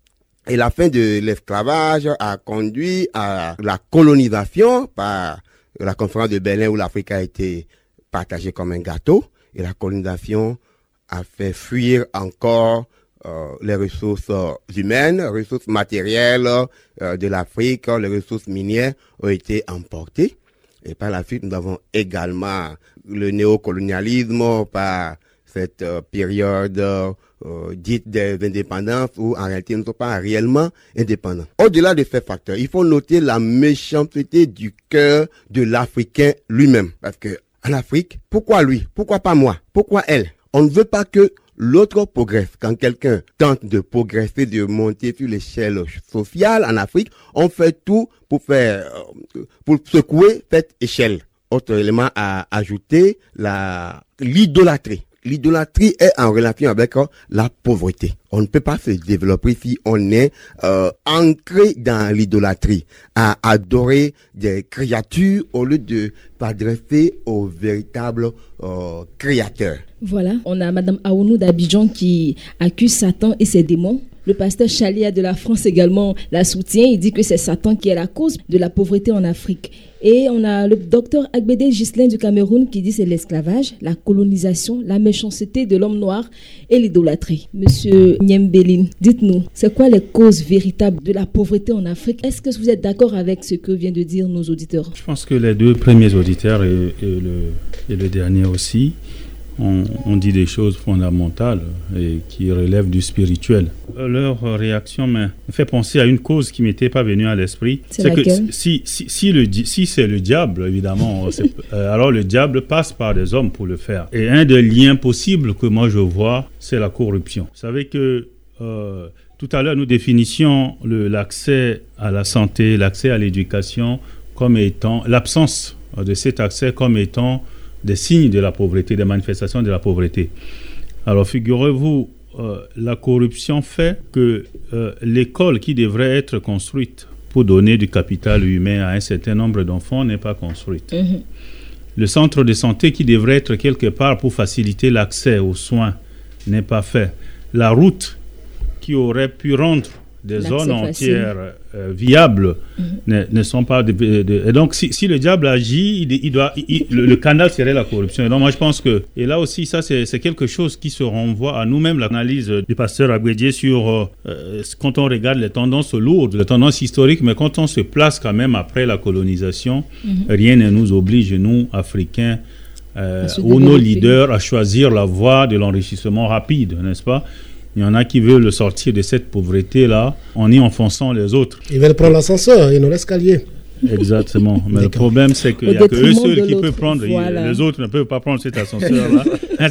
Et la fin de l'esclavage a conduit à la colonisation par la conférence de Berlin où l'Afrique a été partagée comme un gâteau. Et la colonisation a fait fuir encore euh, les ressources humaines, les ressources matérielles euh, de l'Afrique, les ressources minières ont été emportées. Et par la suite, nous avons également le néocolonialisme par cette euh, période euh, dite des indépendances où en réalité nous ne sommes pas réellement indépendants. Au-delà de ces facteurs, il faut noter la méchanceté du cœur de l'Africain lui-même. Parce que en Afrique, pourquoi lui? Pourquoi pas moi? Pourquoi elle? On ne veut pas que l'autre progresse. Quand quelqu'un tente de progresser, de monter sur l'échelle sociale en Afrique, on fait tout pour faire, pour secouer cette échelle. Autre élément à ajouter, la, l'idolâtrie. L'idolâtrie est en relation avec la pauvreté. On ne peut pas se développer si on est euh, ancré dans l'idolâtrie, à adorer des créatures au lieu de s'adresser au véritable euh, créateur. Voilà, on a Madame Aounou d'Abidjan qui accuse Satan et ses démons. Le pasteur Chalia de la France également la soutient. Il dit que c'est Satan qui est la cause de la pauvreté en Afrique. Et on a le docteur Agbede Ghislain du Cameroun qui dit que c'est l'esclavage, la colonisation, la méchanceté de l'homme noir et l'idolâtrie. Monsieur Niembelin, dites-nous, c'est quoi les causes véritables de la pauvreté en Afrique? Est-ce que vous êtes d'accord avec ce que viennent de dire nos auditeurs? Je pense que les deux premiers auditeurs et, et, le, et le dernier aussi on, on dit des choses fondamentales et qui relèvent du spirituel. Leur réaction me fait penser à une cause qui ne m'était pas venue à l'esprit. C'est, c'est que laquelle? si, si, si, le, si c'est le diable, évidemment, c'est, euh, alors le diable passe par des hommes pour le faire. Et un des liens possibles que moi je vois, c'est la corruption. Vous savez que euh, tout à l'heure, nous définissions le, l'accès à la santé, l'accès à l'éducation comme étant, l'absence de cet accès comme étant des signes de la pauvreté, des manifestations de la pauvreté. Alors, figurez-vous, euh, la corruption fait que euh, l'école qui devrait être construite pour donner du capital humain à un certain nombre d'enfants n'est pas construite. Mm-hmm. Le centre de santé qui devrait être quelque part pour faciliter l'accès aux soins n'est pas fait. La route qui aurait pu rendre des l'accès zones entières euh, viables mm-hmm. ne, ne sont pas... De, de, de, et donc, si, si le diable agit, il, il doit, il, le, le canal serait la corruption. Et donc, moi, je pense que... Et là aussi, ça, c'est, c'est quelque chose qui se renvoie à nous-mêmes. L'analyse du pasteur Agwedie sur... Euh, quand on regarde les tendances lourdes, les tendances historiques, mais quand on se place quand même après la colonisation, mm-hmm. rien ne nous oblige, nous, Africains, euh, ou nos leaders, à choisir la voie de l'enrichissement rapide, n'est-ce pas ? Il y en a qui veulent sortir de cette pauvreté-là en y enfonçant les autres. Ils veulent prendre l'ascenseur et non l'escalier. Exactement. Mais le problème, c'est qu'il n'y a que eux seuls qui peuvent prendre. Voilà. Les autres ne peuvent pas prendre cet ascenseur-là.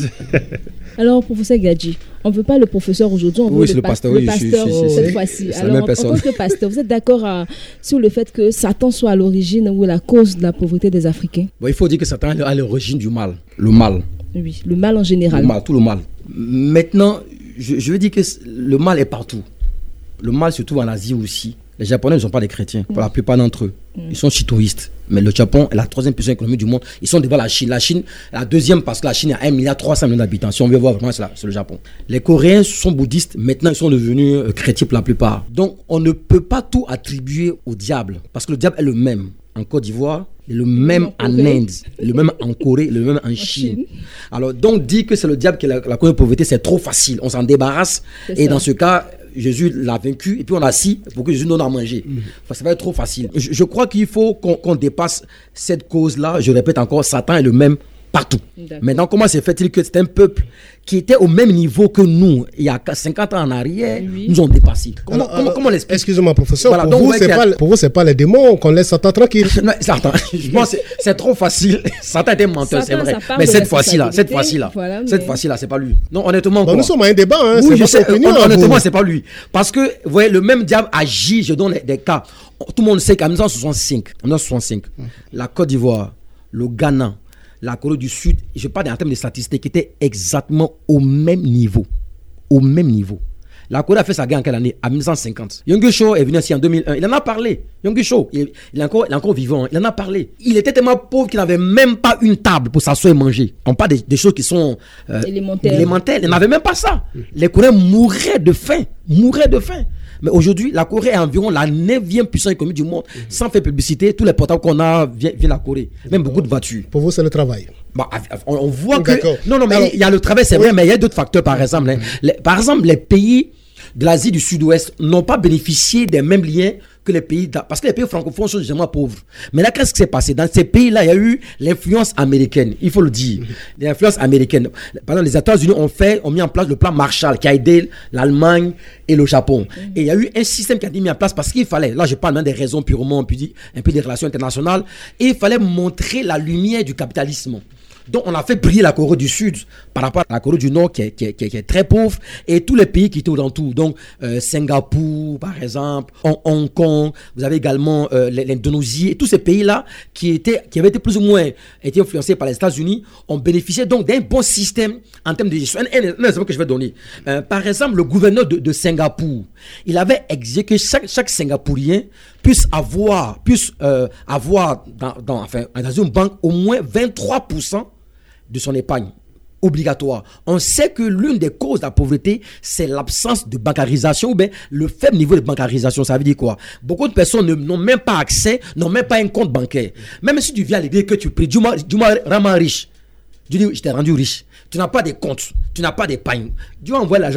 Alors, professeur Gadji, on ne veut pas le professeur aujourd'hui, on veut oui, le, le pa- pasteur, le oui, pasteur je, je, je, cette je, fois-ci. c'est Alors, en, en tant que pasteur, vous êtes d'accord à, sur le fait que Satan soit à l'origine ou la cause de la pauvreté des Africains? Bon, il faut dire que Satan est à l'origine du mal. Le mal. Oui, le mal en général. Le mal, tout le mal. Maintenant, je, je veux dire que le mal est partout. Le mal se trouve en Asie aussi. Les Japonais ne sont pas des chrétiens, pour la plupart d'entre eux. Ils sont shintoïstes. Mais le Japon est la troisième puissance économique du monde. Ils sont devant la Chine. La Chine est la deuxième parce que la Chine a un milliard trois cents millions d'habitants. Si on veut voir vraiment, c'est, la, c'est le Japon. Les Coréens sont bouddhistes. Maintenant, ils sont devenus euh, chrétiens pour la plupart. Donc, on ne peut pas tout attribuer au diable. Parce que le diable est le même en Côte d'Ivoire, le même en, en Inde, le même en Corée, le même en, en Chine. Chine. Alors, donc, dire que c'est le diable qui est la, la cause de pauvreté, c'est trop facile. On s'en débarrasse. C'est et ça. Dans ce cas, Jésus l'a vaincu et puis on a assis pour que Jésus nous donne à manger. Mmh. Enfin, ça va être trop facile. Je, je crois qu'il faut qu'on, qu'on dépasse cette cause-là. Je répète encore, Satan est le même partout. D'accord. Maintenant, comment se fait-il que c'est un peuple qui était au même niveau que nous il y a cinquante ans en arrière, oui. nous ont dépassé? Comment, alors, comment, comment l'explique? Excusez-moi, professeur, voilà, pour, vous, c'est a... pas, pour vous, c'est pas les démons qu'on laisse Satan tranquille. Non, Satan, je pense c'est, c'est trop facile. Satan était menteur, Satan, c'est vrai. Mais cette fois-ci là, cette fois-ci là, voilà, mais... cette fois-ci là, c'est pas lui. Non, honnêtement. Bon, nous sommes à un débat, hein, oui, c'est je sais, opinion, on, honnêtement, c'est pas lui. Parce que, vous voyez, le même diable agit, je donne des cas. Tout le monde sait qu'en dix-neuf cent soixante-cinq, en dix-neuf cent soixante-cinq, hum. la Côte d'Ivoire, le Ghana, la Corée du Sud, je parle en termes de statistiques, étaient exactement au même niveau. Au même niveau. La Corée a fait sa guerre en quelle année? En dix-neuf cent cinquante. Yonggi Cho est venu ici en deux mille un. Il en a parlé. Yonggi Cho, il, il, est encore, il est encore vivant. Il en a parlé. Il était tellement pauvre qu'il n'avait même pas une table pour s'asseoir et manger. On parle des, des choses qui sont euh, élémentaires. élémentaires. Il n'avait même pas ça. Les Coréens mouraient de faim. Mouraient de faim. Mais aujourd'hui, la Corée est environ la neuvième puissance économique du monde. Mmh. Sans faire publicité, tous les portables qu'on a viennent de la Corée. Même beaucoup de voitures. Pour vous, c'est le travail. Bah, on, on voit que... D'accord. Non, non, mais Alors, il y a le travail, c'est oui. vrai, mais il y a d'autres facteurs, par exemple. Hein. Les, par exemple, les pays de l'Asie du Sud-Ouest n'ont pas bénéficié des mêmes liens que les pays... Parce que les pays francophones sont généralement pauvres. Mais là, qu'est-ce qui s'est passé? Dans ces pays-là, il y a eu l'influence américaine. Il faut le dire. Mm-hmm. L'influence américaine. Par exemple, les États-Unis ont fait, ont mis en place le plan Marshall qui a aidé l'Allemagne et le Japon. Mm-hmm. Et il y a eu un système qui a été mis en place parce qu'il fallait, là je parle même des raisons purement, un peu, un peu des relations internationales, et il fallait montrer la lumière du capitalisme. Donc, on a fait briller la Corée du Sud par rapport à la Corée du Nord qui est, qui est, qui est, qui est très pauvre et tous les pays qui étaient autour. Donc, euh, Singapour, par exemple, Hong, Hong Kong, vous avez également euh, l'Indonésie et tous ces pays-là qui, étaient, qui avaient été plus ou moins été influencés par les États-Unis ont bénéficié donc d'un bon système en termes de gestion. Un, un, un exemple que je vais donner. Euh, par exemple, le gouverneur de, de Singapour, il avait exigé que chaque, chaque Singapourien puisse avoir, puisse, euh, avoir dans, dans, enfin, dans une banque au moins vingt-trois pour cent de son épargne obligatoire. On sait que l'une des causes de la pauvreté, c'est l'absence de bancarisation ou bien le faible niveau de bancarisation. Ça veut dire quoi? Beaucoup de personnes ne, n'ont même pas accès, n'ont même pas un compte bancaire. Même si tu viens à l'église que tu pries, Dieu m'a, Dieu m'a vraiment riche. Dieu dit, je t'ai rendu riche. Tu n'as pas de compte, tu n'as pas d'épargne. Dieu envoie l'argent où?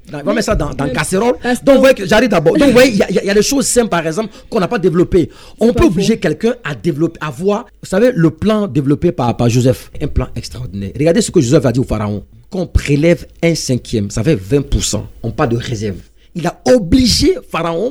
On va mettre ça dans, dans casserole. Donc, vous voyez que j'arrive d'abord. Donc, vous voyez, il y, y, y a des choses simples, par exemple, qu'on n'a pas développées. On peut obliger quelqu'un à développer, à voir, vous savez, le plan développé par, par Joseph, un plan extraordinaire. Regardez ce que Joseph a dit au pharaon. Qu'on prélève un cinquième, ça fait vingt pour cent. On parle de réserve. Il a obligé Pharaon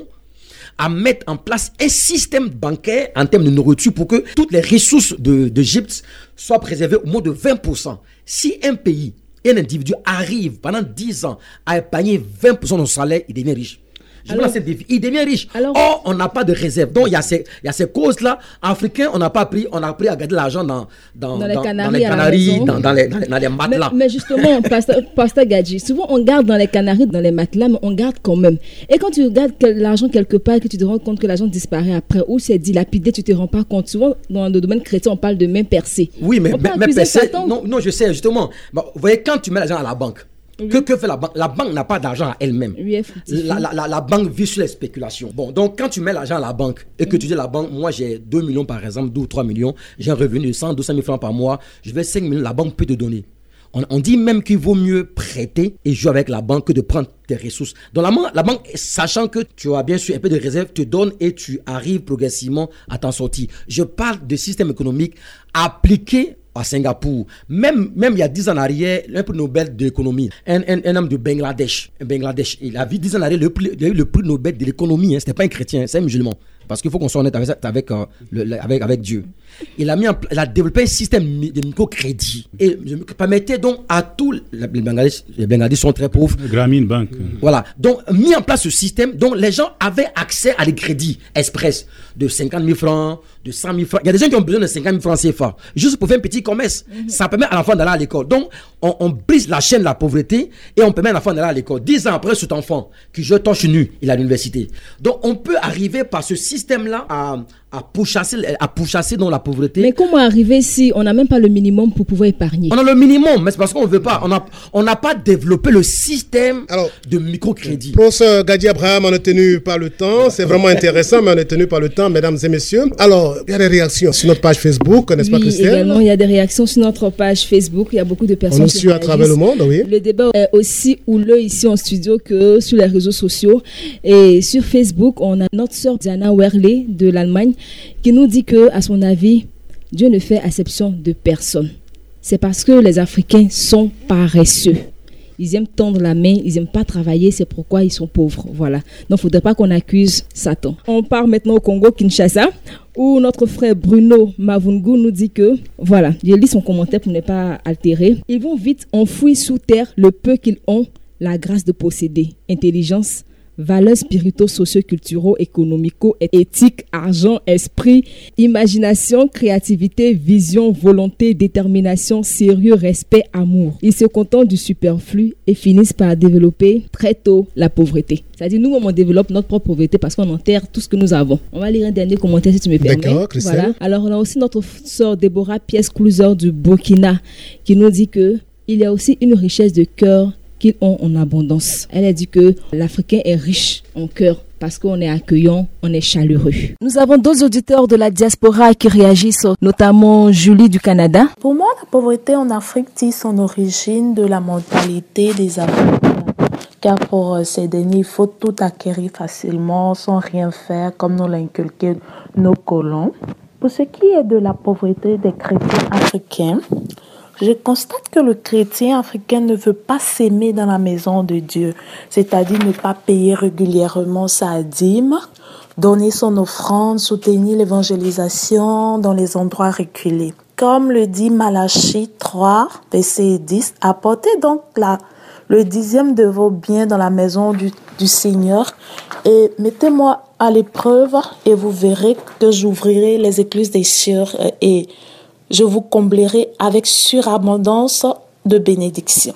à mettre en place un système bancaire en termes de nourriture pour que toutes les ressources de, d'Égypte soient préservées au moins de vingt pour cent. Si un pays et un individu arrive pendant dix ans à épargner vingt pour cent de son salaire, il devient riche. Alors, il devient riche. Alors, or, on n'a pas de réserve. Donc, il y a ces, il y a ces causes-là. Africains, on n'a pas appris, on a appris à garder l'argent dans, dans, dans, dans les Canaries, dans, les, Canaries dans, dans, les, dans, les, dans les matelas. Mais, mais justement, Pasteur, Pasteur Gadji, souvent on garde dans les Canaries, dans les matelas, mais on garde quand même. Et quand tu regardes que l'argent quelque part, que tu te rends compte que l'argent disparaît après, ou c'est dilapidé, tu ne te rends pas compte. Souvent, dans le domaine chrétien, on parle de main percée. Oui, mais main percée, non, non, je sais, justement. Bon, vous voyez, quand tu mets l'argent à la banque, Oui. Que, que fait la banque? La banque n'a pas d'argent à elle-même. Oui, la, la, la, la banque vit sur les spéculations. Bon, donc quand tu mets l'argent à la banque et que mmh. tu dis à la banque, moi j'ai deux millions par exemple, deux ou trois millions, j'ai un revenu de cent, deux cent mille francs par mois, je vais cinq millions, la banque peut te donner. On, on dit même qu'il vaut mieux prêter et jouer avec la banque que de prendre tes ressources. Donc la, la banque, sachant que tu as bien sûr un peu de réserve, te donne et tu arrives progressivement à t'en sortir. Je parle de système économique appliqué à Singapour. Même, même il y a dix ans en arrière, un prix Nobel de l'économie, un, un, un homme de Bangladesh, un Bangladesh, il a vu dix ans en arrière, le prix, il a eu le prix Nobel de l'économie, hein, c'était pas un chrétien, c'est un musulman. Parce qu'il faut qu'on soit honnête avec, avec, euh, le, avec, avec Dieu. Il a, mis en, il a développé un système de microcrédit. Et je me permettais donc à tous, les Bangladeshis, les Bangladeshis sont très pauvres. Grameen Bank. Voilà. Donc, mis en place ce système, donc les gens avaient accès à des crédits express de cinquante mille francs, de cent mille francs. Il y a des gens qui ont besoin de cinquante mille francs C F A, juste pour faire un petit commerce. Mm-hmm. Ça permet à l'enfant d'aller à l'école. Donc, on, on brise la chaîne de la pauvreté et on permet à l'enfant d'aller à l'école. Dix ans après, cet enfant qui je torche nu, il est à l'université. Donc, on peut arriver par ce système-là à, à pourchasser, à pourchasser dans la pauvreté. Mais comment arriver si on n'a même pas le minimum pour pouvoir épargner? On a le minimum, mais c'est parce qu'on ne veut pas. On n'a on n'a pas développé le système Alors, de microcrédit. Professeur Gadji Abraham, on est tenu par le temps. C'est vraiment intéressant, mais on est tenu par le temps, mesdames et messieurs. Alors, il y a des réactions sur notre page Facebook, n'est-ce oui, pas, Christelle? Également, il y a des réactions sur notre page Facebook. Il y a beaucoup de personnes on nous suit à travers le monde, oui. Le débat est aussi houleux ici en studio que sur les réseaux sociaux. Et sur Facebook, on a notre sœur Diana Werley de l'Allemagne qui nous dit que, à son avis, Dieu ne fait exception de personne. C'est parce que les Africains sont paresseux. Ils aiment tendre la main, ils n'aiment pas travailler, c'est pourquoi ils sont pauvres. Voilà. Donc, il ne faudrait pas qu'on accuse Satan. On part maintenant au Congo, Kinshasa, où notre frère Bruno Mavungu nous dit que, voilà, je lis son commentaire pour ne pas altérer. Ils vont vite enfouir sous terre le peu qu'ils ont la grâce de posséder. Intelligence, valeurs spirituaux, socio-culturaux, économico, éthiques, argent, esprit, imagination, créativité, vision, volonté, détermination, sérieux, respect, amour. Ils se contentent du superflu et finissent par développer très tôt la pauvreté. C'est-à-dire, nous, on développe notre propre pauvreté parce qu'on enterre tout ce que nous avons. On va lire un dernier commentaire si tu me permets. D'accord, Christelle. Voilà. Alors, on a aussi notre sœur Déborah Pièce-Clouser du Burkina qui nous dit que il y a aussi une richesse de cœur qu'ils ont en abondance. Elle a dit que l'Africain est riche en cœur parce qu'on est accueillant, on est chaleureux. Nous avons d'autres auditeurs de la diaspora qui réagissent, notamment Julie du Canada. Pour moi, la pauvreté en Afrique tire son origine de la mentalité des Africains. Car pour ces derniers, il faut tout acquérir facilement, sans rien faire, comme nous l'a inculqué nos colons. Pour ce qui est de la pauvreté des chrétiens africains, je constate que le chrétien africain ne veut pas s'aimer dans la maison de Dieu, c'est-à-dire ne pas payer régulièrement sa dîme, donner son offrande, soutenir l'évangélisation dans les endroits reculés. Comme le dit Malachie trois, verset dix, apportez donc la, le dixième de vos biens dans la maison du, du Seigneur et mettez-moi à l'épreuve et vous verrez que j'ouvrirai les écluses des cieux et je vous comblerai avec surabondance de bénédictions.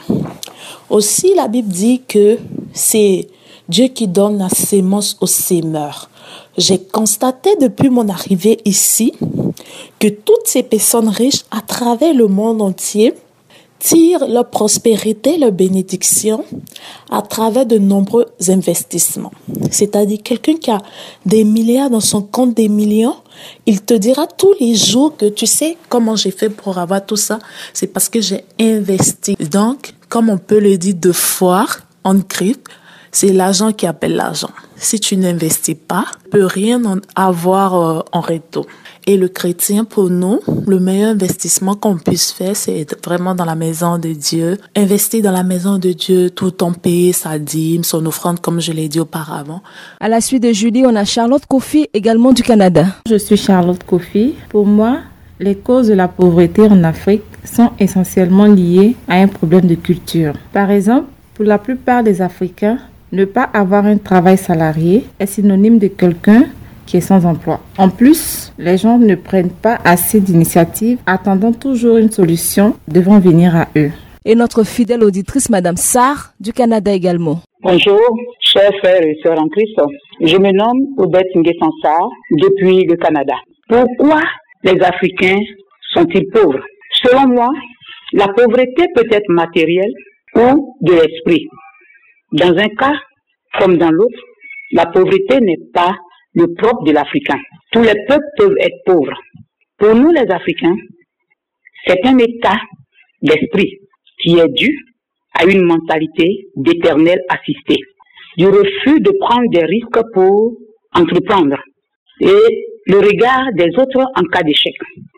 Aussi, la Bible dit que c'est Dieu qui donne la sémence aux sémeurs. J'ai constaté depuis mon arrivée ici que toutes ces personnes riches à travers le monde entier tirent leur prospérité, leur bénédiction à travers de nombreux investissements. C'est-à-dire quelqu'un qui a des milliards dans son compte, des millions, il te dira tous les jours que tu sais comment j'ai fait pour avoir tout ça, c'est parce que j'ai investi. Donc, comme on peut le dire deux fois, en crypte, c'est l'argent qui appelle l'argent. Si tu n'investis pas, tu peux rien en avoir euh, en retour. Et le chrétien, pour nous, le meilleur investissement qu'on puisse faire, c'est être vraiment dans la maison de Dieu. Investir dans la maison de Dieu tout en payer sa dîme, son offrande, comme je l'ai dit auparavant. À la suite de Julie, on a Charlotte Kofi, également du Canada. Je suis Charlotte Kofi. Pour moi, les causes de la pauvreté en Afrique sont essentiellement liées à un problème de culture. Par exemple, pour la plupart des Africains, ne pas avoir un travail salarié est synonyme de quelqu'un qui est sans emploi. En plus, les gens ne prennent pas assez d'initiatives, attendant toujours une solution devant venir à eux. Et notre fidèle auditrice, Madame Sarr, du Canada également. Bonjour, chers frères et sœurs en Christ. Je me nomme Odette Nguessan Sarr, depuis le Canada. Pourquoi les Africains sont-ils pauvres? Selon moi, la pauvreté peut être matérielle ou de l'esprit. Dans un cas comme dans l'autre, la pauvreté n'est pas le propre de l'Africain. Tous les peuples peuvent être pauvres. Pour nous les Africains, c'est un état d'esprit qui est dû à une mentalité d'éternel assisté, du refus de prendre des risques pour entreprendre et le regard des autres en cas d'échec,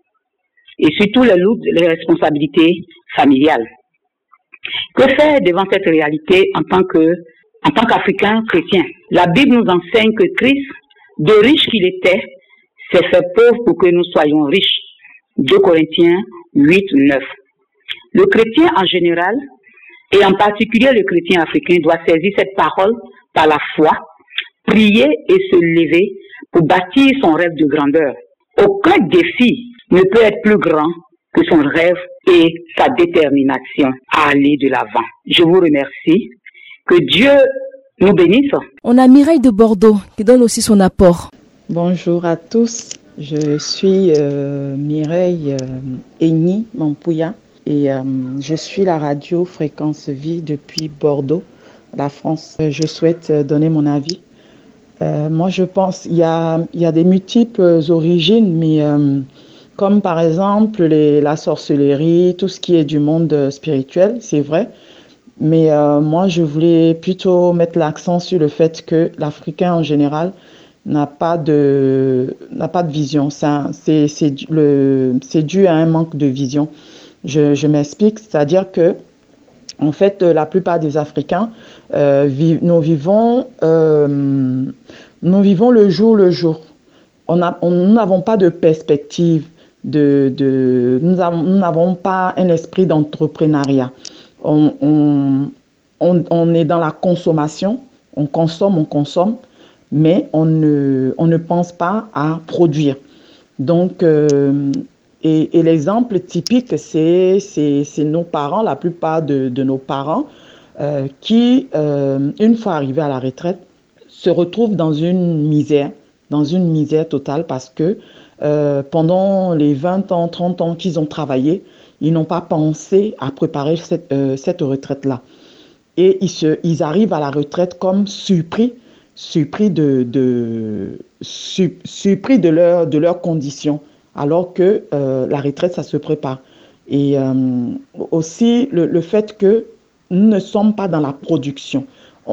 et surtout le lourd les responsabilités familiales. Que faire devant cette réalité en tant que, en tant qu'Africain chrétien? La Bible nous enseigne que Christ, de riche qu'il était, s'est fait pauvre pour que nous soyons riches. deux Corinthiens huit, neuf. Le chrétien en général, et en particulier le chrétien africain, doit saisir cette parole par la foi, prier et se lever pour bâtir son rêve de grandeur. Aucun défi ne peut être plus grand que son rêve et sa détermination à aller de l'avant. Je vous remercie. Que Dieu nous bénisse. On a Mireille de Bordeaux qui donne aussi son apport. Bonjour à tous. Je suis euh, Mireille euh, Eni Mampouya et euh, je suis la radio Fréquence Vie depuis Bordeaux, la France. Je souhaite donner mon avis. Euh, moi, je pense qu'il y a, il y a des multiples origines, mais euh, comme par exemple les, la sorcellerie, tout ce qui est du monde spirituel, c'est vrai. Mais euh, moi, je voulais plutôt mettre l'accent sur le fait que l'Africain en général n'a pas de, n'a pas de vision. Ça, c'est, c'est, le, c'est dû à un manque de vision. Je, je m'explique, c'est-à-dire que, en fait, la plupart des Africains, euh, vivent, nous, vivons, euh, nous vivons le jour le jour. On a, on, nous n'avons pas de perspective, de, de, nous avons, nous n'avons pas un esprit d'entrepreneuriat. On, on, on, on est dans la consommation, on consomme, on consomme, mais on ne, on ne pense pas à produire. Donc, euh, et, et l'exemple typique, c'est, c'est, c'est nos parents, la plupart de, de nos parents, euh, qui, euh, une fois arrivés à la retraite, se retrouvent dans une misère, dans une misère totale parce que euh, pendant les vingt ans, trente ans qu'ils ont travaillé, ils n'ont pas pensé à préparer cette, euh, cette retraite-là. Et ils, se, ils arrivent à la retraite comme surpris, surpris de, de, su, surpris de, leur, de leurs conditions, alors que euh, la retraite, ça se prépare. Et euh, aussi le, le fait que nous ne sommes pas dans la production.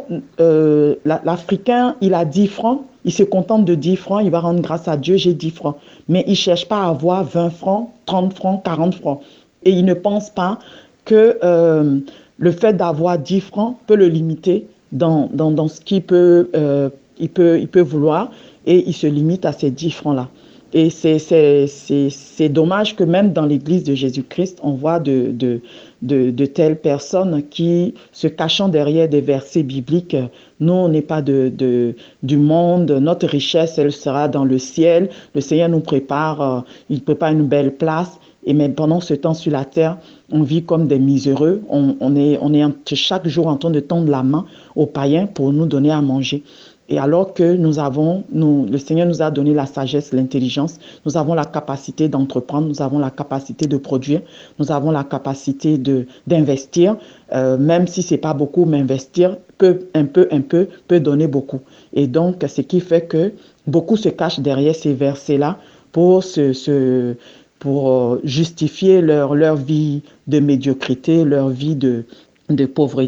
Euh, L'Africain, il a dix francs, il se contente de dix francs, il va rendre grâce à Dieu, j'ai dix francs. Mais il ne cherche pas à avoir vingt francs, trente francs, quarante francs. Et il ne pense pas que euh, le fait d'avoir dix francs peut le limiter dans, dans, dans ce qu'il peut, euh, il peut, il peut vouloir, et il se limite à ces dix francs-là. Et c'est, c'est, c'est, c'est dommage que même dans l'Église de Jésus-Christ, on voit de, de, de, de telles personnes qui, se cachant derrière des versets bibliques, nous, on n'est pas de, de, du monde, notre richesse, elle sera dans le ciel, le Seigneur nous prépare, euh, il prépare une belle place. Et mais pendant ce temps sur la terre, on vit comme des miséreux. On, on est, on est chaque jour en train de tendre la main aux païens pour nous donner à manger. Et alors que nous avons, nous, le Seigneur nous a donné la sagesse, l'intelligence, nous avons la capacité d'entreprendre, nous avons la capacité de produire, nous avons la capacité de, d'investir, euh, même si c'est pas beaucoup, mais investir peut, un peu, un peu, peut donner beaucoup. Et donc, ce qui fait que beaucoup se cachent derrière ces versets-là pour se, se pour justifier leur, leur vie de médiocrité, leur vie de, de pauvreté.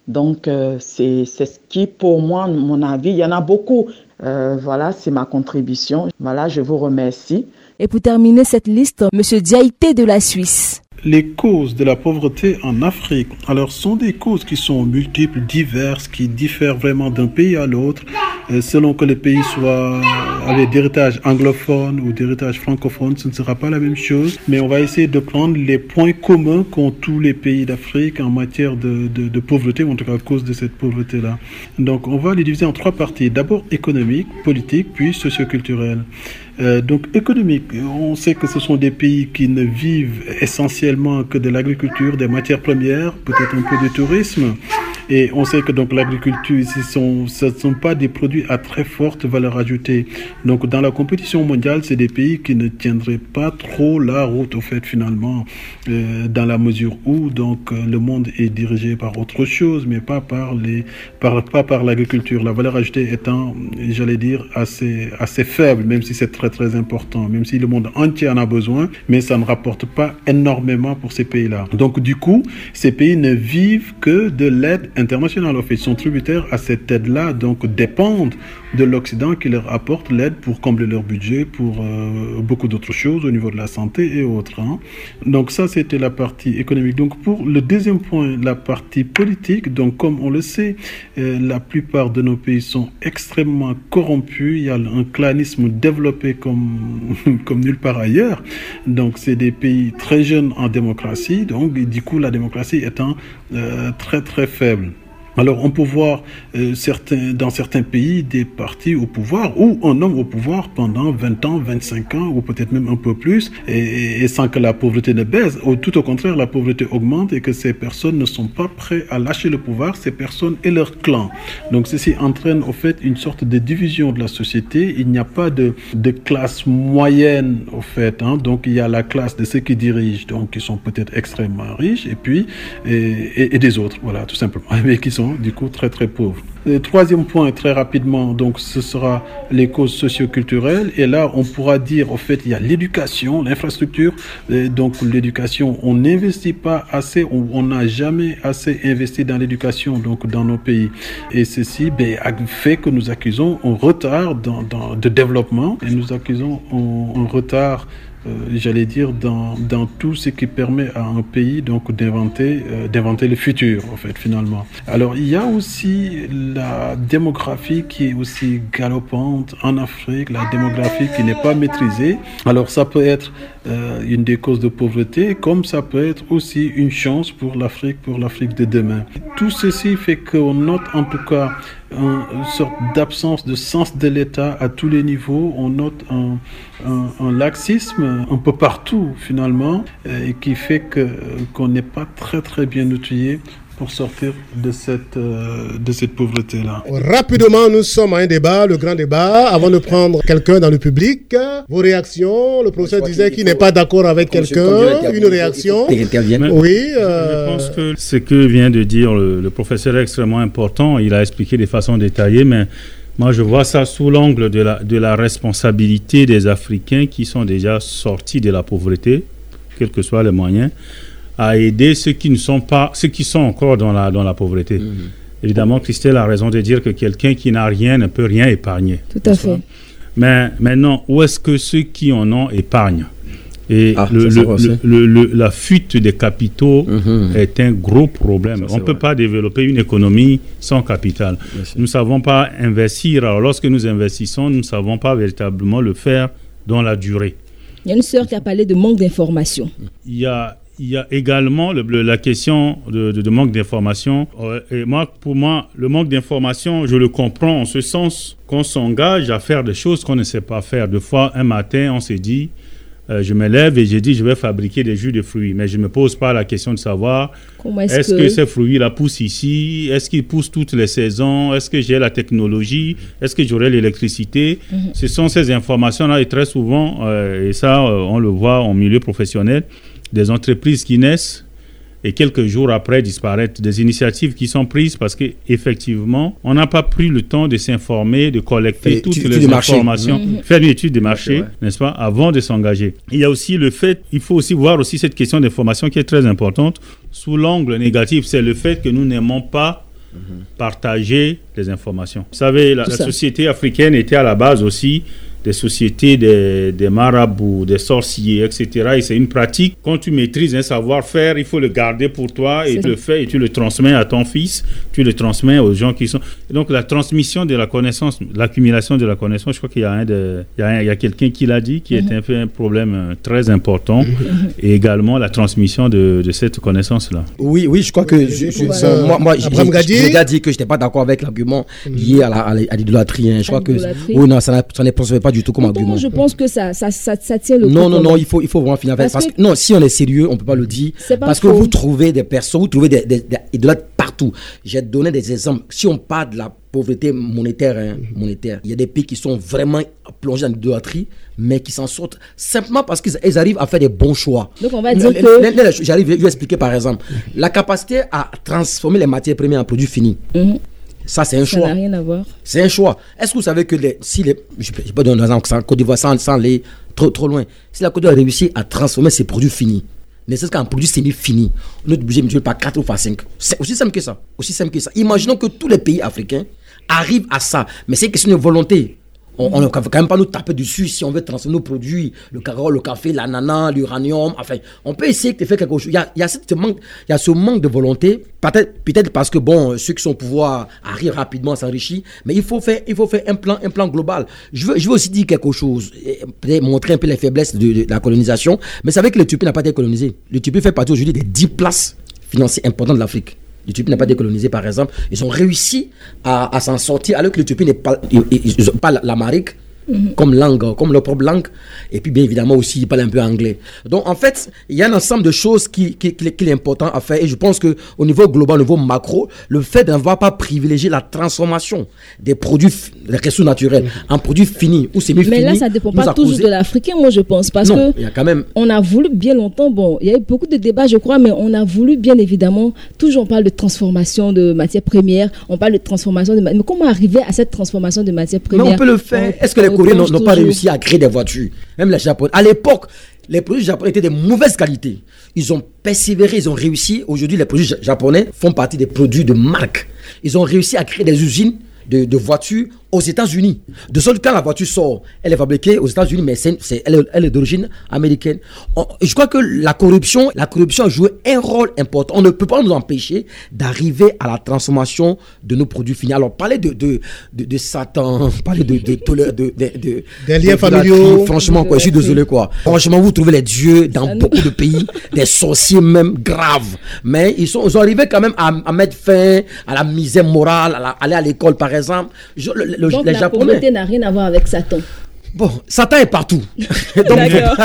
Donc, euh, c'est, c'est ce qui, pour moi, mon avis, il y en a beaucoup. Euh, voilà, c'est ma contribution. Voilà, je vous remercie. Et pour terminer cette liste, M. Diaité de la Suisse. Les causes de la pauvreté en Afrique, alors, sont des causes qui sont multiples, diverses, qui diffèrent vraiment d'un pays à l'autre, euh, selon que le pays soit avec d'héritage anglophone ou d'héritage francophone, ce ne sera pas la même chose. Mais on va essayer de prendre les points communs qu'ont tous les pays d'Afrique en matière de, de, de pauvreté, ou en tout cas à cause de cette pauvreté-là. Donc, on va les diviser en trois parties. D'abord économique, politique, puis socioculturelle. Euh, donc économique, on sait que ce sont des pays qui ne vivent essentiellement que de l'agriculture, des matières premières, peut-être un peu de tourisme. Et on sait que donc l'agriculture, ce sont, ce ne sont pas des produits à très forte valeur ajoutée. Donc dans la compétition mondiale, c'est des pays qui ne tiendraient pas trop la route au fait finalement, euh, dans la mesure où donc le monde est dirigé par autre chose, mais pas par les, par, pas par l'agriculture. La valeur ajoutée étant, j'allais dire, assez, assez faible, même si c'est très très important, même si le monde entier en a besoin, mais ça ne rapporte pas énormément pour ces pays-là. Donc du coup, ces pays ne vivent que de l'aide internationale. En fait, ils sont tributaires à cette aide-là, donc dépendent de l'Occident qui leur apporte l'aide pour combler leur budget, pour euh, beaucoup d'autres choses au niveau de la santé et autres. Hein. Donc ça, c'était la partie économique. Donc pour le deuxième point, la partie politique, donc comme on le sait, euh, la plupart de nos pays sont extrêmement corrompus. Il y a un clanisme développé comme, comme nulle part ailleurs. Donc c'est des pays très jeunes en démocratie, donc du coup la démocratie étant euh, très très faible. Alors on peut voir euh, certains, dans certains pays des partis au pouvoir ou un homme au pouvoir pendant vingt ans, vingt-cinq ans ou peut-être même un peu plus et, et sans que la pauvreté ne baisse. Ou tout au contraire, la pauvreté augmente et que ces personnes ne sont pas prêtes à lâcher le pouvoir, ces personnes et leur clan. Donc ceci entraîne au fait une sorte de division de la société. Il n'y a pas de, de classe moyenne au fait. Hein. Donc il y a la classe de ceux qui dirigent, donc qui sont peut-être extrêmement riches et puis et, et, et des autres, voilà, tout simplement, mais qui sont du coup très très pauvres. Le troisième point, très rapidement, donc ce sera les causes socio-culturelles. Et là, on pourra dire, au fait, il y a l'éducation, l'infrastructure. Et donc l'éducation, on n'investit pas assez, on n'a jamais assez investi dans l'éducation, donc dans nos pays. Et ceci ben, a fait que nous accusons un retard dans, dans, de développement et nous accusons un, un retard Euh, j'allais dire, dans, dans tout ce qui permet à un pays donc d'inventer, euh, d'inventer le futur, en fait, finalement. Alors, il y a aussi la démographie qui est aussi galopante en Afrique, la démographie qui n'est pas maîtrisée. Alors, ça peut être euh, une des causes de pauvreté, comme ça peut être aussi une chance pour l'Afrique, pour l'Afrique de demain. Tout ceci fait qu'on note en tout cas une sorte d'absence de sens de l'État à tous les niveaux. On note un, un, un laxisme un peu partout finalement et qui fait que, qu'on n'est pas très très bien outillé pour sortir de cette, euh, de cette pauvreté-là. Rapidement, nous sommes à un débat, le grand débat. Avant de prendre quelqu'un dans le public, vos réactions. Le professeur disait qu'il n'est pas d'accord avec quelqu'un. Une réaction. Oui. Euh... Je pense que ce que vient de dire le, le professeur est extrêmement important. Il a expliqué de façon détaillée, mais moi je vois ça sous l'angle de la, de la responsabilité des Africains qui sont déjà sortis de la pauvreté, quels que soient les moyens, à aider ceux qui ne sont pas, ceux qui sont encore dans la, dans la pauvreté. Mmh. Évidemment, Christelle a raison de dire que quelqu'un qui n'a rien ne peut rien épargner. Tout à fait. Mais maintenant, où est-ce que ceux qui en ont épargnent? Et ah, le, le, le, le, la fuite des capitaux mmh. est un gros problème. Ça, on ne peut pas développer une économie sans capital. Nous ne savons pas investir. Alors, lorsque nous investissons, nous ne savons pas véritablement le faire dans la durée. Il y a une sœur qui a parlé de manque d'information. Il y a Il y a également le, le, la question de, de, de manque d'information. Et moi, pour moi, le manque d'information, je le comprends en ce sens qu'on s'engage à faire des choses qu'on ne sait pas faire. Deux fois, un matin, on s'est dit, euh, je me lève et j'ai dit, je vais fabriquer des jus de fruits. Mais je ne me pose pas la question de savoir, est-ce, est-ce que... que ces fruits-là poussent ici? Est-ce qu'ils poussent toutes les saisons? Est-ce que j'ai la technologie? Est-ce que j'aurai l'électricité? Mm-hmm. Ce sont ces informations-là et très souvent, euh, et ça, euh, on le voit en milieu professionnel, des entreprises qui naissent et quelques jours après disparaître, des initiatives qui sont prises parce qu'effectivement, on n'a pas pris le temps de s'informer, de collecter et toutes tu, les tu informations, mmh. faire une étude de marché, ouais, n'est-ce pas, avant de s'engager. Il y a aussi le fait, il faut aussi voir aussi cette question d'information qui est très importante sous l'angle négatif, c'est le fait que nous n'aimons pas mm-hmm. partager les informations. Vous savez, la, la société africaine était à la base aussi des sociétés des, des marabouts, des sorciers, et cetera. Et c'est une pratique. Quand tu maîtrises un savoir-faire, il faut le garder pour toi et tu le fais et tu le transmets à ton fils, tu le transmets aux gens qui sont... Et donc la transmission de la connaissance, l'accumulation de la connaissance, je crois qu'il y a, un de, il y a, un, il y a quelqu'un qui l'a dit, qui mm-hmm. est un peu un problème très important. Mm-hmm. Et également la transmission de, de cette connaissance-là. Oui, oui, je crois que... Je, je, voilà. moi, moi j'ai, j'ai déjà dit que je n'étais pas d'accord avec l'argument mm-hmm. lié à, la, à l'idolâtrie. Hein. Je crois que... Oui, non, ça, ça n'est pas du tout comme argument. Je pense que ça, ça, ça, ça tient le coup. Non, non, non, il faut, il faut vraiment finir avec. Parce, parce que, que non, si on est sérieux, on ne peut pas le dire. Parce faux. que vous trouvez des personnes, vous trouvez des, des, des idolâtres partout. J'ai donné des exemples. Si on parle de la pauvreté monétaire, hein, mm-hmm. monétaire, il y a des pays qui sont vraiment plongés dans l'idolâtrie, mais qui s'en sortent simplement parce qu'ils arrivent à faire des bons choix. Donc on va dire que... J'arrive, je vais expliquer par exemple. La capacité à transformer les matières premières en produits finis. Mm-hmm. Ça, c'est un ça choix. Ça n'a rien à voir. C'est un choix. Est-ce que vous savez que les, si les... Je ne peux pas donner un exemple sans Côte d'Ivoire, sans, sans aller trop, trop loin. Si la Côte d'Ivoire réussit à transformer ses produits finis, ne serait-ce qu'en produits semi-finis, on est obligé de multiplier par quatre ou par cinq. C'est aussi simple que ça. Aussi simple que ça. Imaginons que tous les pays africains arrivent à ça. Mais c'est une question de volonté. On ne va quand même pas nous taper dessus si on veut transformer nos produits, le cacao, le café, l'ananas, l'uranium. Enfin, on peut essayer de faire quelque chose. Il y a, il y a, cette manque, il y a ce manque de volonté, peut-être, peut-être parce que bon, ceux qui sont au pouvoir arrivent rapidement à s'enrichir, mais il faut faire, il faut faire un plan, un plan global. Je veux, je veux aussi dire quelque chose, peut-être montrer un peu les faiblesses de, de la colonisation, mais c'est vrai que l'Éthiopie n'a pas été colonisée. L'Éthiopie fait partie aujourd'hui des dix places financières importantes de l'Afrique. L'Éthiopie n'a pas décolonisé, par exemple. Ils ont réussi à, à s'en sortir, alors que l'Éthiopie n'est pas, ils, ils ont pas l'amharique mm-hmm. comme langue, comme leur propre langue. Et puis, bien évidemment, aussi, ils parlent un peu anglais. Donc, en fait, il y a un ensemble de choses qui, qui, qui, qui est important à faire. Et je pense qu'au niveau global, au niveau macro, le fait de ne pas privilégier la transformation des produits, des ressources naturelles mm-hmm. en produits finis ou semi-finis. Mais là, ça ne dépend pas toujours de l'Africain, moi, je pense. Parce non, que il y a quand même... on a voulu bien longtemps, bon, il y a eu beaucoup de débats, je crois, mais on a voulu bien évidemment, toujours on parle de transformation de matières premières, on parle de transformation de... Mais comment arriver à cette transformation de matières premières? Mais on peut le faire. On, Est-ce que les Coréens n'ont pas réussi à créer des voitures? Même les Japonais. À l'époque, les produits japonais étaient de mauvaise qualité. Ils ont persévéré, ils ont réussi. Aujourd'hui, les produits japonais font partie des produits de marque. Ils ont réussi à créer des usines de, de voitures aux États-Unis. De sorte que quand la voiture sort, elle est fabriquée aux États-Unis, mais c'est, c'est, elle, est, elle est d'origine américaine. On, je crois que la corruption, la corruption a joué un rôle important. On ne peut pas nous empêcher d'arriver à la transformation de nos produits finis. Alors, parler de, de, de, de Satan, parler de, de, de, de, de, de des liens familiaux. Franchement, quoi, je suis désolé, quoi. Franchement, vous trouvez les dieux dans beaucoup de pays, des sorciers même graves. Mais ils sont, ils sont arrivés quand même à, à mettre fin à la misère morale, à la, aller à l'école, par exemple. Je, le, le, Donc les la Japonais. pauvreté n'a rien à voir avec Satan. Bon, Satan est partout. Donc, d'accord.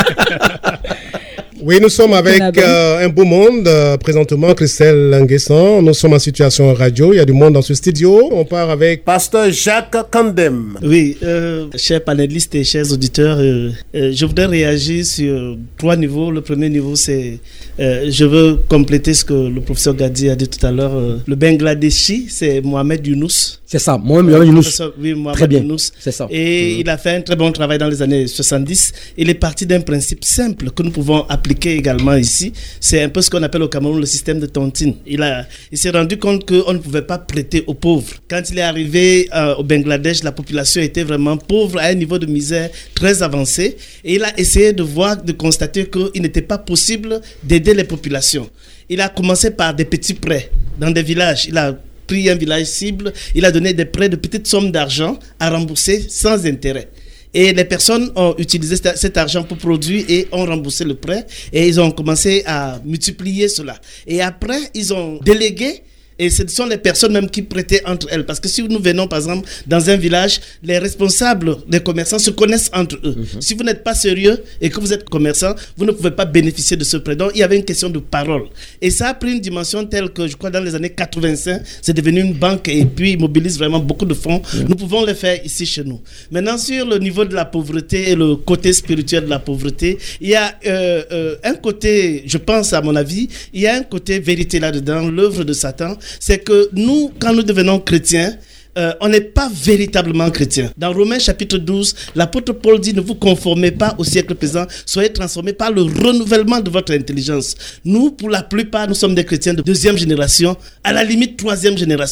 Oui, nous sommes avec euh, un beau monde. Euh, présentement, Christelle Nguessan. Nous sommes en situation radio. Il y a du monde dans ce studio. On part avec Pasteur Jacques Kandem. Oui, euh, chers panélistes et chers auditeurs, euh, euh, je voudrais réagir sur trois niveaux. Le premier niveau, c'est euh, je veux compléter ce que le professeur Gadi a dit tout à l'heure. Euh, le Bangladeshi, c'est Mohamed Younous. C'est ça, Mohamed Younous. Oui, Mohamed très bien. Younous. C'est ça. Et mmh. il a fait un très bon travail dans les années soixante-dix. Il est parti d'un principe simple que nous pouvons appliquer également ici. C'est un peu ce qu'on appelle au Cameroun le système de tontine. Il, a, il s'est rendu compte qu'on ne pouvait pas prêter aux pauvres. Quand il est arrivé euh, au Bangladesh, la population était vraiment pauvre, à un niveau de misère très avancé. Et il a essayé de voir, de constater qu'il n'était pas possible d'aider les populations. Il a commencé par des petits prêts dans des villages. Il a pris un village cible, il a donné des prêts de petites sommes d'argent à rembourser sans intérêt. Et les personnes ont utilisé cet argent pour produire et ont remboursé le prêt. Et ils ont commencé à multiplier cela. Et après, ils ont délégué. Et ce sont les personnes même qui prêtaient entre elles. Parce que si nous venons, par exemple, dans un village, les responsables des commerçants se connaissent entre eux. Mm-hmm. Si vous n'êtes pas sérieux et que vous êtes commerçant, vous ne pouvez pas bénéficier de ce prêt. Donc, il y avait une question de parole. Et ça a pris une dimension telle que, je crois, dans les années quatre-vingt-cinq, c'est devenu une banque et puis il mobilise vraiment beaucoup de fonds. Mm-hmm. Nous pouvons le faire ici chez nous. Maintenant, sur le niveau de la pauvreté et le côté spirituel de la pauvreté, il y a euh, euh, un côté, je pense à mon avis, il y a un côté vérité là-dedans, l'œuvre de Satan. C'est que nous, quand nous devenons chrétiens, euh, on n'est pas véritablement chrétien. Dans Romains chapitre douze, l'apôtre Paul dit: ne vous conformez pas au siècle présent, soyez transformés par le renouvellement de votre intelligence. Nous, pour la plupart, nous sommes des chrétiens de deuxième génération, à la limite troisième génération.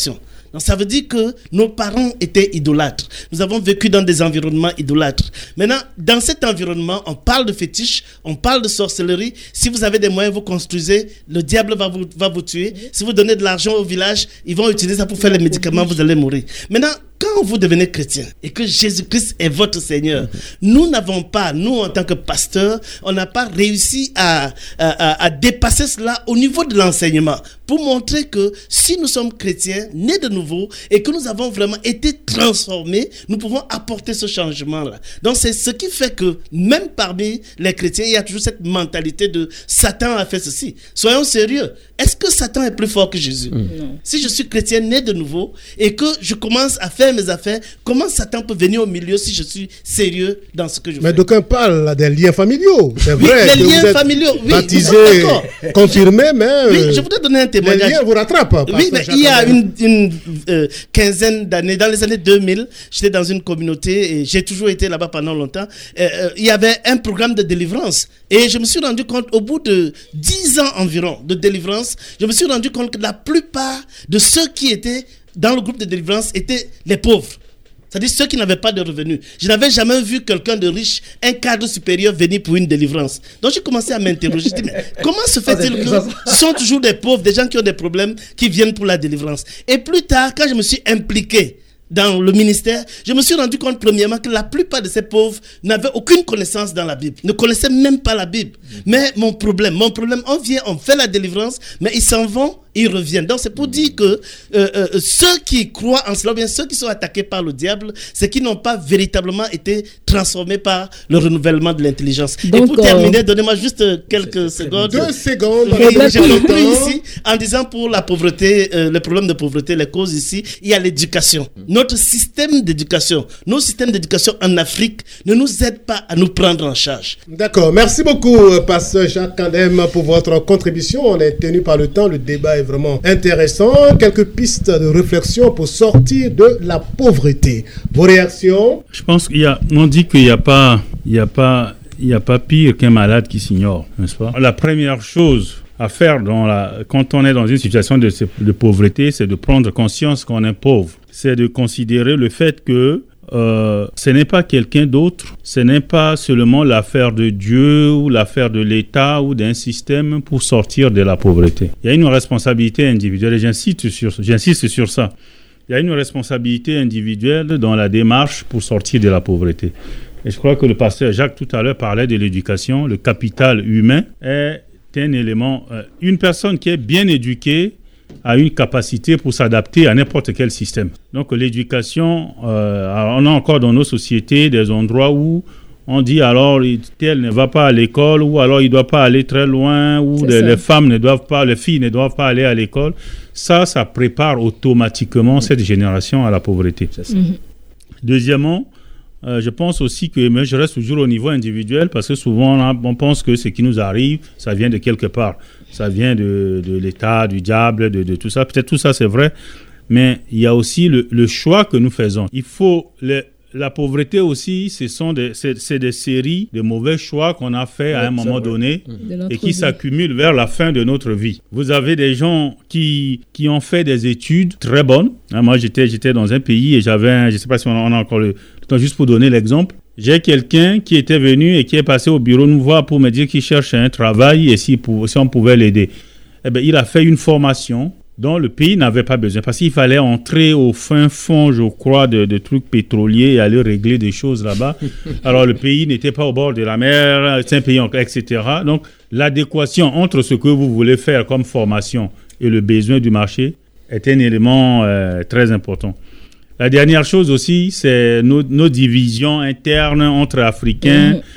Donc ça veut dire que nos parents étaient idolâtres. Nous avons vécu dans des environnements idolâtres. Maintenant, dans cet environnement, on parle de fétiche, on parle de sorcellerie. Si vous avez des moyens, vous construisez, le diable va vous, va vous tuer. Si vous donnez de l'argent au village, ils vont utiliser ça pour faire les médicaments, vous allez mourir. Maintenant, quand vous devenez chrétien et que Jésus-Christ est votre Seigneur, nous n'avons pas, nous en tant que pasteurs, on n'a pas réussi à, à, à dépasser cela au niveau de l'enseignement pour montrer que si nous sommes chrétiens, nés de nouveau et que nous avons vraiment été transformés, nous pouvons apporter ce changement-là. Donc c'est ce qui fait que même parmi les chrétiens, il y a toujours cette mentalité de Satan a fait ceci. Soyons sérieux. Est-ce que Satan est plus fort que Jésus? Mmh. Si je suis chrétien né de nouveau et que je commence à faire mes affaires, comment Satan peut venir au milieu si je suis sérieux dans ce que je mais fais? Mais d'aucuns parlent des liens familiaux. C'est oui, vrai. Les que liens vous êtes familiaux, oui. Baptisé, confirmé, mais. Oui, je voudrais donner un témoignage. Les liens vous rattrapent. Oui, mais il y a une, une euh, quinzaine d'années, dans les années deux mille, j'étais dans une communauté et j'ai toujours été là-bas pendant longtemps. Euh, euh, il y avait un programme de délivrance et je me suis rendu compte, au bout de dix ans environ de délivrance, je me suis rendu compte que la plupart de ceux qui étaient dans le groupe de délivrance étaient les pauvres. C'est-à-dire ceux qui n'avaient pas de revenus. Je n'avais jamais vu quelqu'un de riche, un cadre supérieur venir pour une délivrance. Donc j'ai commencé à m'interroger. Je dis, mais comment se fait-il que ce sont toujours des pauvres, des gens qui ont des problèmes, qui viennent pour la délivrance? Et plus tard, quand je me suis impliqué dans le ministère, je me suis rendu compte premièrement que la plupart de ces pauvres n'avaient aucune connaissance dans la Bible, ne connaissaient même pas la Bible. Mais mon problème, mon problème, on vient, on fait la délivrance, mais ils s'en vont, ils reviennent. Donc c'est pour dire que euh, euh, ceux qui croient en cela, ou bien ceux qui sont attaqués par le diable, c'est qu'ils n'ont pas véritablement été transformés par le renouvellement de l'intelligence. Donc, et pour euh... terminer, donnez-moi juste quelques secondes. Deux secondes. Oui, j'ai compris ici, en disant pour la pauvreté, euh, le problème de pauvreté, les causes ici, il y a l'éducation. Notre système d'éducation, nos systèmes d'éducation en Afrique ne nous aident pas à nous prendre en charge. D'accord. Merci beaucoup, Pasteur Jacques Kandem, pour votre contribution. On est tenu par le temps. Le débat est vraiment intéressant. Quelques pistes de réflexion pour sortir de la pauvreté. Vos réactions? Je pense qu'il y a, on dit qu'il n'y a pas, il n'y a pas, il n'y a pas pire qu'un malade qui s'ignore, n'est-ce pas? La première chose à faire dans la, quand on est dans une situation de, de pauvreté, c'est de prendre conscience qu'on est pauvre. C'est de considérer le fait que euh, ce n'est pas quelqu'un d'autre, ce n'est pas seulement l'affaire de Dieu ou l'affaire de l'État ou d'un système pour sortir de la pauvreté. Il y a une responsabilité individuelle et j'insiste sur, j'insiste sur ça. Il y a une responsabilité individuelle dans la démarche pour sortir de la pauvreté. Et je crois que le pasteur Jacques tout à l'heure parlait de l'éducation. Le capital humain est un élément. Euh, une personne qui est bien éduquée a une capacité pour s'adapter à n'importe quel système. Donc l'éducation, euh, on a encore dans nos sociétés des endroits où on dit alors tel ne va pas à l'école ou alors il ne doit pas aller très loin ou les, les femmes ne doivent pas, les filles ne doivent pas aller à l'école. Ça, ça prépare automatiquement cette génération à la pauvreté. C'est ça. Mm-hmm. Deuxièmement, Euh, je pense aussi que, mais je reste toujours au niveau individuel parce que souvent on, a, on pense que ce qui nous arrive, ça vient de quelque part. Ça vient de, de l'État, du diable, de, de tout ça. Peut-être tout ça c'est vrai, mais il y a aussi le, le choix que nous faisons. Il faut le, la pauvreté aussi, ce sont des, c'est, c'est des séries de mauvais choix qu'on a fait à un moment donné et qui vie. s'accumulent vers la fin de notre vie. Vous avez des gens qui, qui ont fait des études très bonnes. Hein, moi, j'étais, j'étais dans un pays et j'avais, un, je ne sais pas si on a, on a encore le temps, juste pour donner l'exemple. J'ai quelqu'un qui était venu et qui est passé au bureau nous voir pour me dire qu'il cherche un travail et si, pour, si on pouvait l'aider. Eh bien, il a fait une formation dont le pays n'avait pas besoin parce qu'il fallait entrer au fin fond, je crois, de, de trucs pétroliers et aller régler des choses là-bas. Alors, le pays n'était pas au bord de la mer, c'est un pays, et cetera. Donc, l'adéquation entre ce que vous voulez faire comme formation et le besoin du marché est un élément euh, très important. La dernière chose aussi, c'est nos, nos divisions internes entre Africains. Mmh.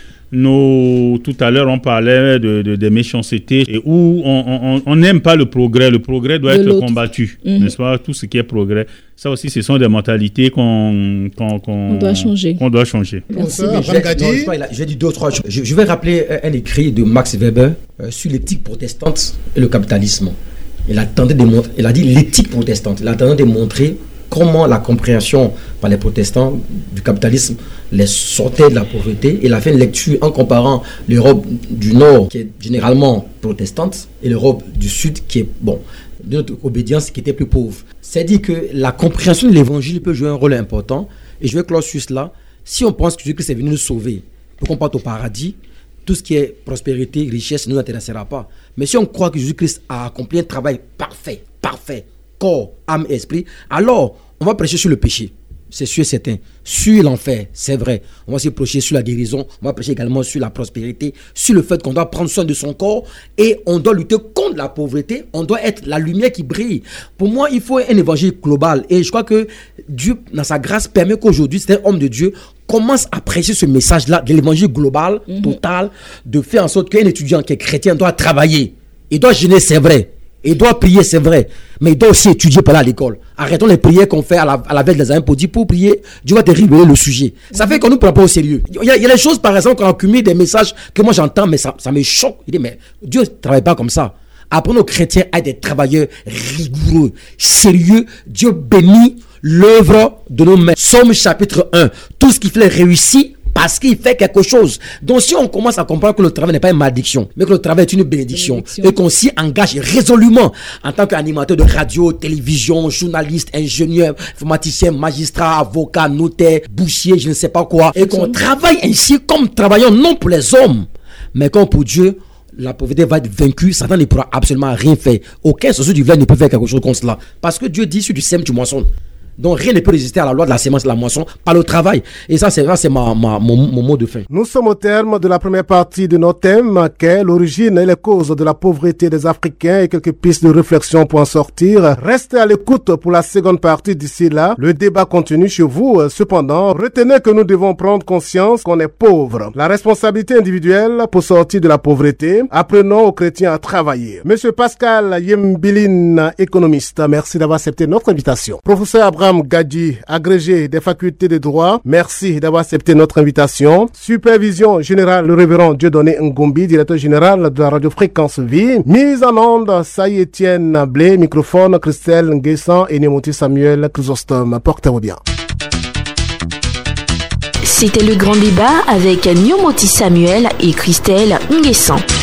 Nos, tout à l'heure, on parlait de, de, de méchanceté et où on n'aime pas le progrès. Le progrès doit de être l'autre. combattu, mmh. n'est-ce pas? Tout ce qui est progrès. Ça aussi, ce sont des mentalités qu'on, qu'on, qu'on, on doit changer. Qu'on doit changer. Merci. Non, je, non, je vais dire deux ou trois choses. Je, je vais rappeler un écrit de Max Weber euh, sur l'éthique protestante et le capitalisme. Il a, tenté de montrer, il a dit l'éthique protestante. Il a tenté de montrer comment la compréhension par les protestants du capitalisme les sortait de la pauvreté. Il a fait une lecture en comparant l'Europe du Nord, qui est généralement protestante, et l'Europe du Sud, qui est, bon, de notre obédience qui était plus pauvre. C'est-à-dire que la compréhension de l'évangile peut jouer un rôle important. Et je vais clore sur cela. Si on pense que Jésus-Christ est venu nous sauver pour qu'on parte au paradis, tout ce qui est prospérité, richesse ne nous intéressera pas. Mais si on croit que Jésus-Christ a accompli un travail parfait, parfait, corps, âme, esprit, alors on va prêcher sur le péché. C'est sûr et certain. Sur l'enfer, c'est vrai. On va aussi prêcher sur la guérison. On va prêcher également sur la prospérité, sur le fait qu'on doit prendre soin de son corps et on doit lutter contre la pauvreté. On doit être la lumière qui brille. Pour moi, il faut un évangile global. Et je crois que Dieu, dans sa grâce, permet qu'aujourd'hui, c'est un homme de Dieu, commence à prêcher ce message-là de l'évangile global, mm-hmm. total, de faire en sorte qu'un étudiant qui est chrétien doit travailler. Il doit jeûner, c'est vrai. Il doit prier, c'est vrai, mais il doit aussi étudier par là à l'école. Arrêtons les prières qu'on fait à la, à la veille des examens pour dire, pour prier, Dieu va te révéler le sujet. Ça fait qu'on ne nous prend pas au sérieux. Il y a, il y a des choses, par exemple, qu'on accumule des messages que moi j'entends, mais ça, ça me choque. Il dit, mais Dieu ne travaille pas comme ça. Apprenons aux chrétiens à être des travailleurs rigoureux, sérieux. Dieu bénit l'œuvre de nos mains. Somme chapitre un. Tout ce qui fait réussit parce qu'il fait quelque chose. Donc si on commence à comprendre que le travail n'est pas une malédiction, mais que le travail est une bénédiction, bénédiction. Et qu'on s'y engage résolument en tant qu'animateur de radio, télévision, journaliste, ingénieur, informaticien, magistrat, avocat, notaire, boucher, je ne sais pas quoi, et qu'on travaille ainsi comme travaillons non pour les hommes, mais comme pour Dieu, la pauvreté va être vaincue, Satan ne pourra absolument rien faire. Aucun sorcier du village ne peut faire quelque chose contre cela. Parce que Dieu dit, sur du sème, tu moissonnes. Donc rien ne peut résister à la loi de la sémence, de la moisson, par le travail. Et ça, c'est, ça, c'est ma, ma, mon, mon mot de fin. Nous sommes au terme de la première partie de notre thème, qu'est l'origine et les causes de la pauvreté des Africains et quelques pistes de réflexion pour en sortir. Restez à l'écoute pour la seconde partie. D'ici là, le débat continue chez vous. Cependant, retenez que nous devons prendre conscience qu'on est pauvre. La responsabilité individuelle pour sortir de la pauvreté. Apprenons aux chrétiens à travailler. Monsieur Pascal Yembiline, économiste, merci d'avoir accepté notre invitation. Professeur Abraham Gadji, agrégé des facultés de droit, merci d'avoir accepté notre invitation. Supervision générale, le révérend Dieudonné Ngombi, directeur général de la radio Fréquence Vie. Mise en onde, Saï Etienne Blé, microphone, Christelle Nguessan et Némoti Samuel Chrysostome. Portez-vous bien. C'était le grand débat avec Némoti Samuel et Christelle Nguessan.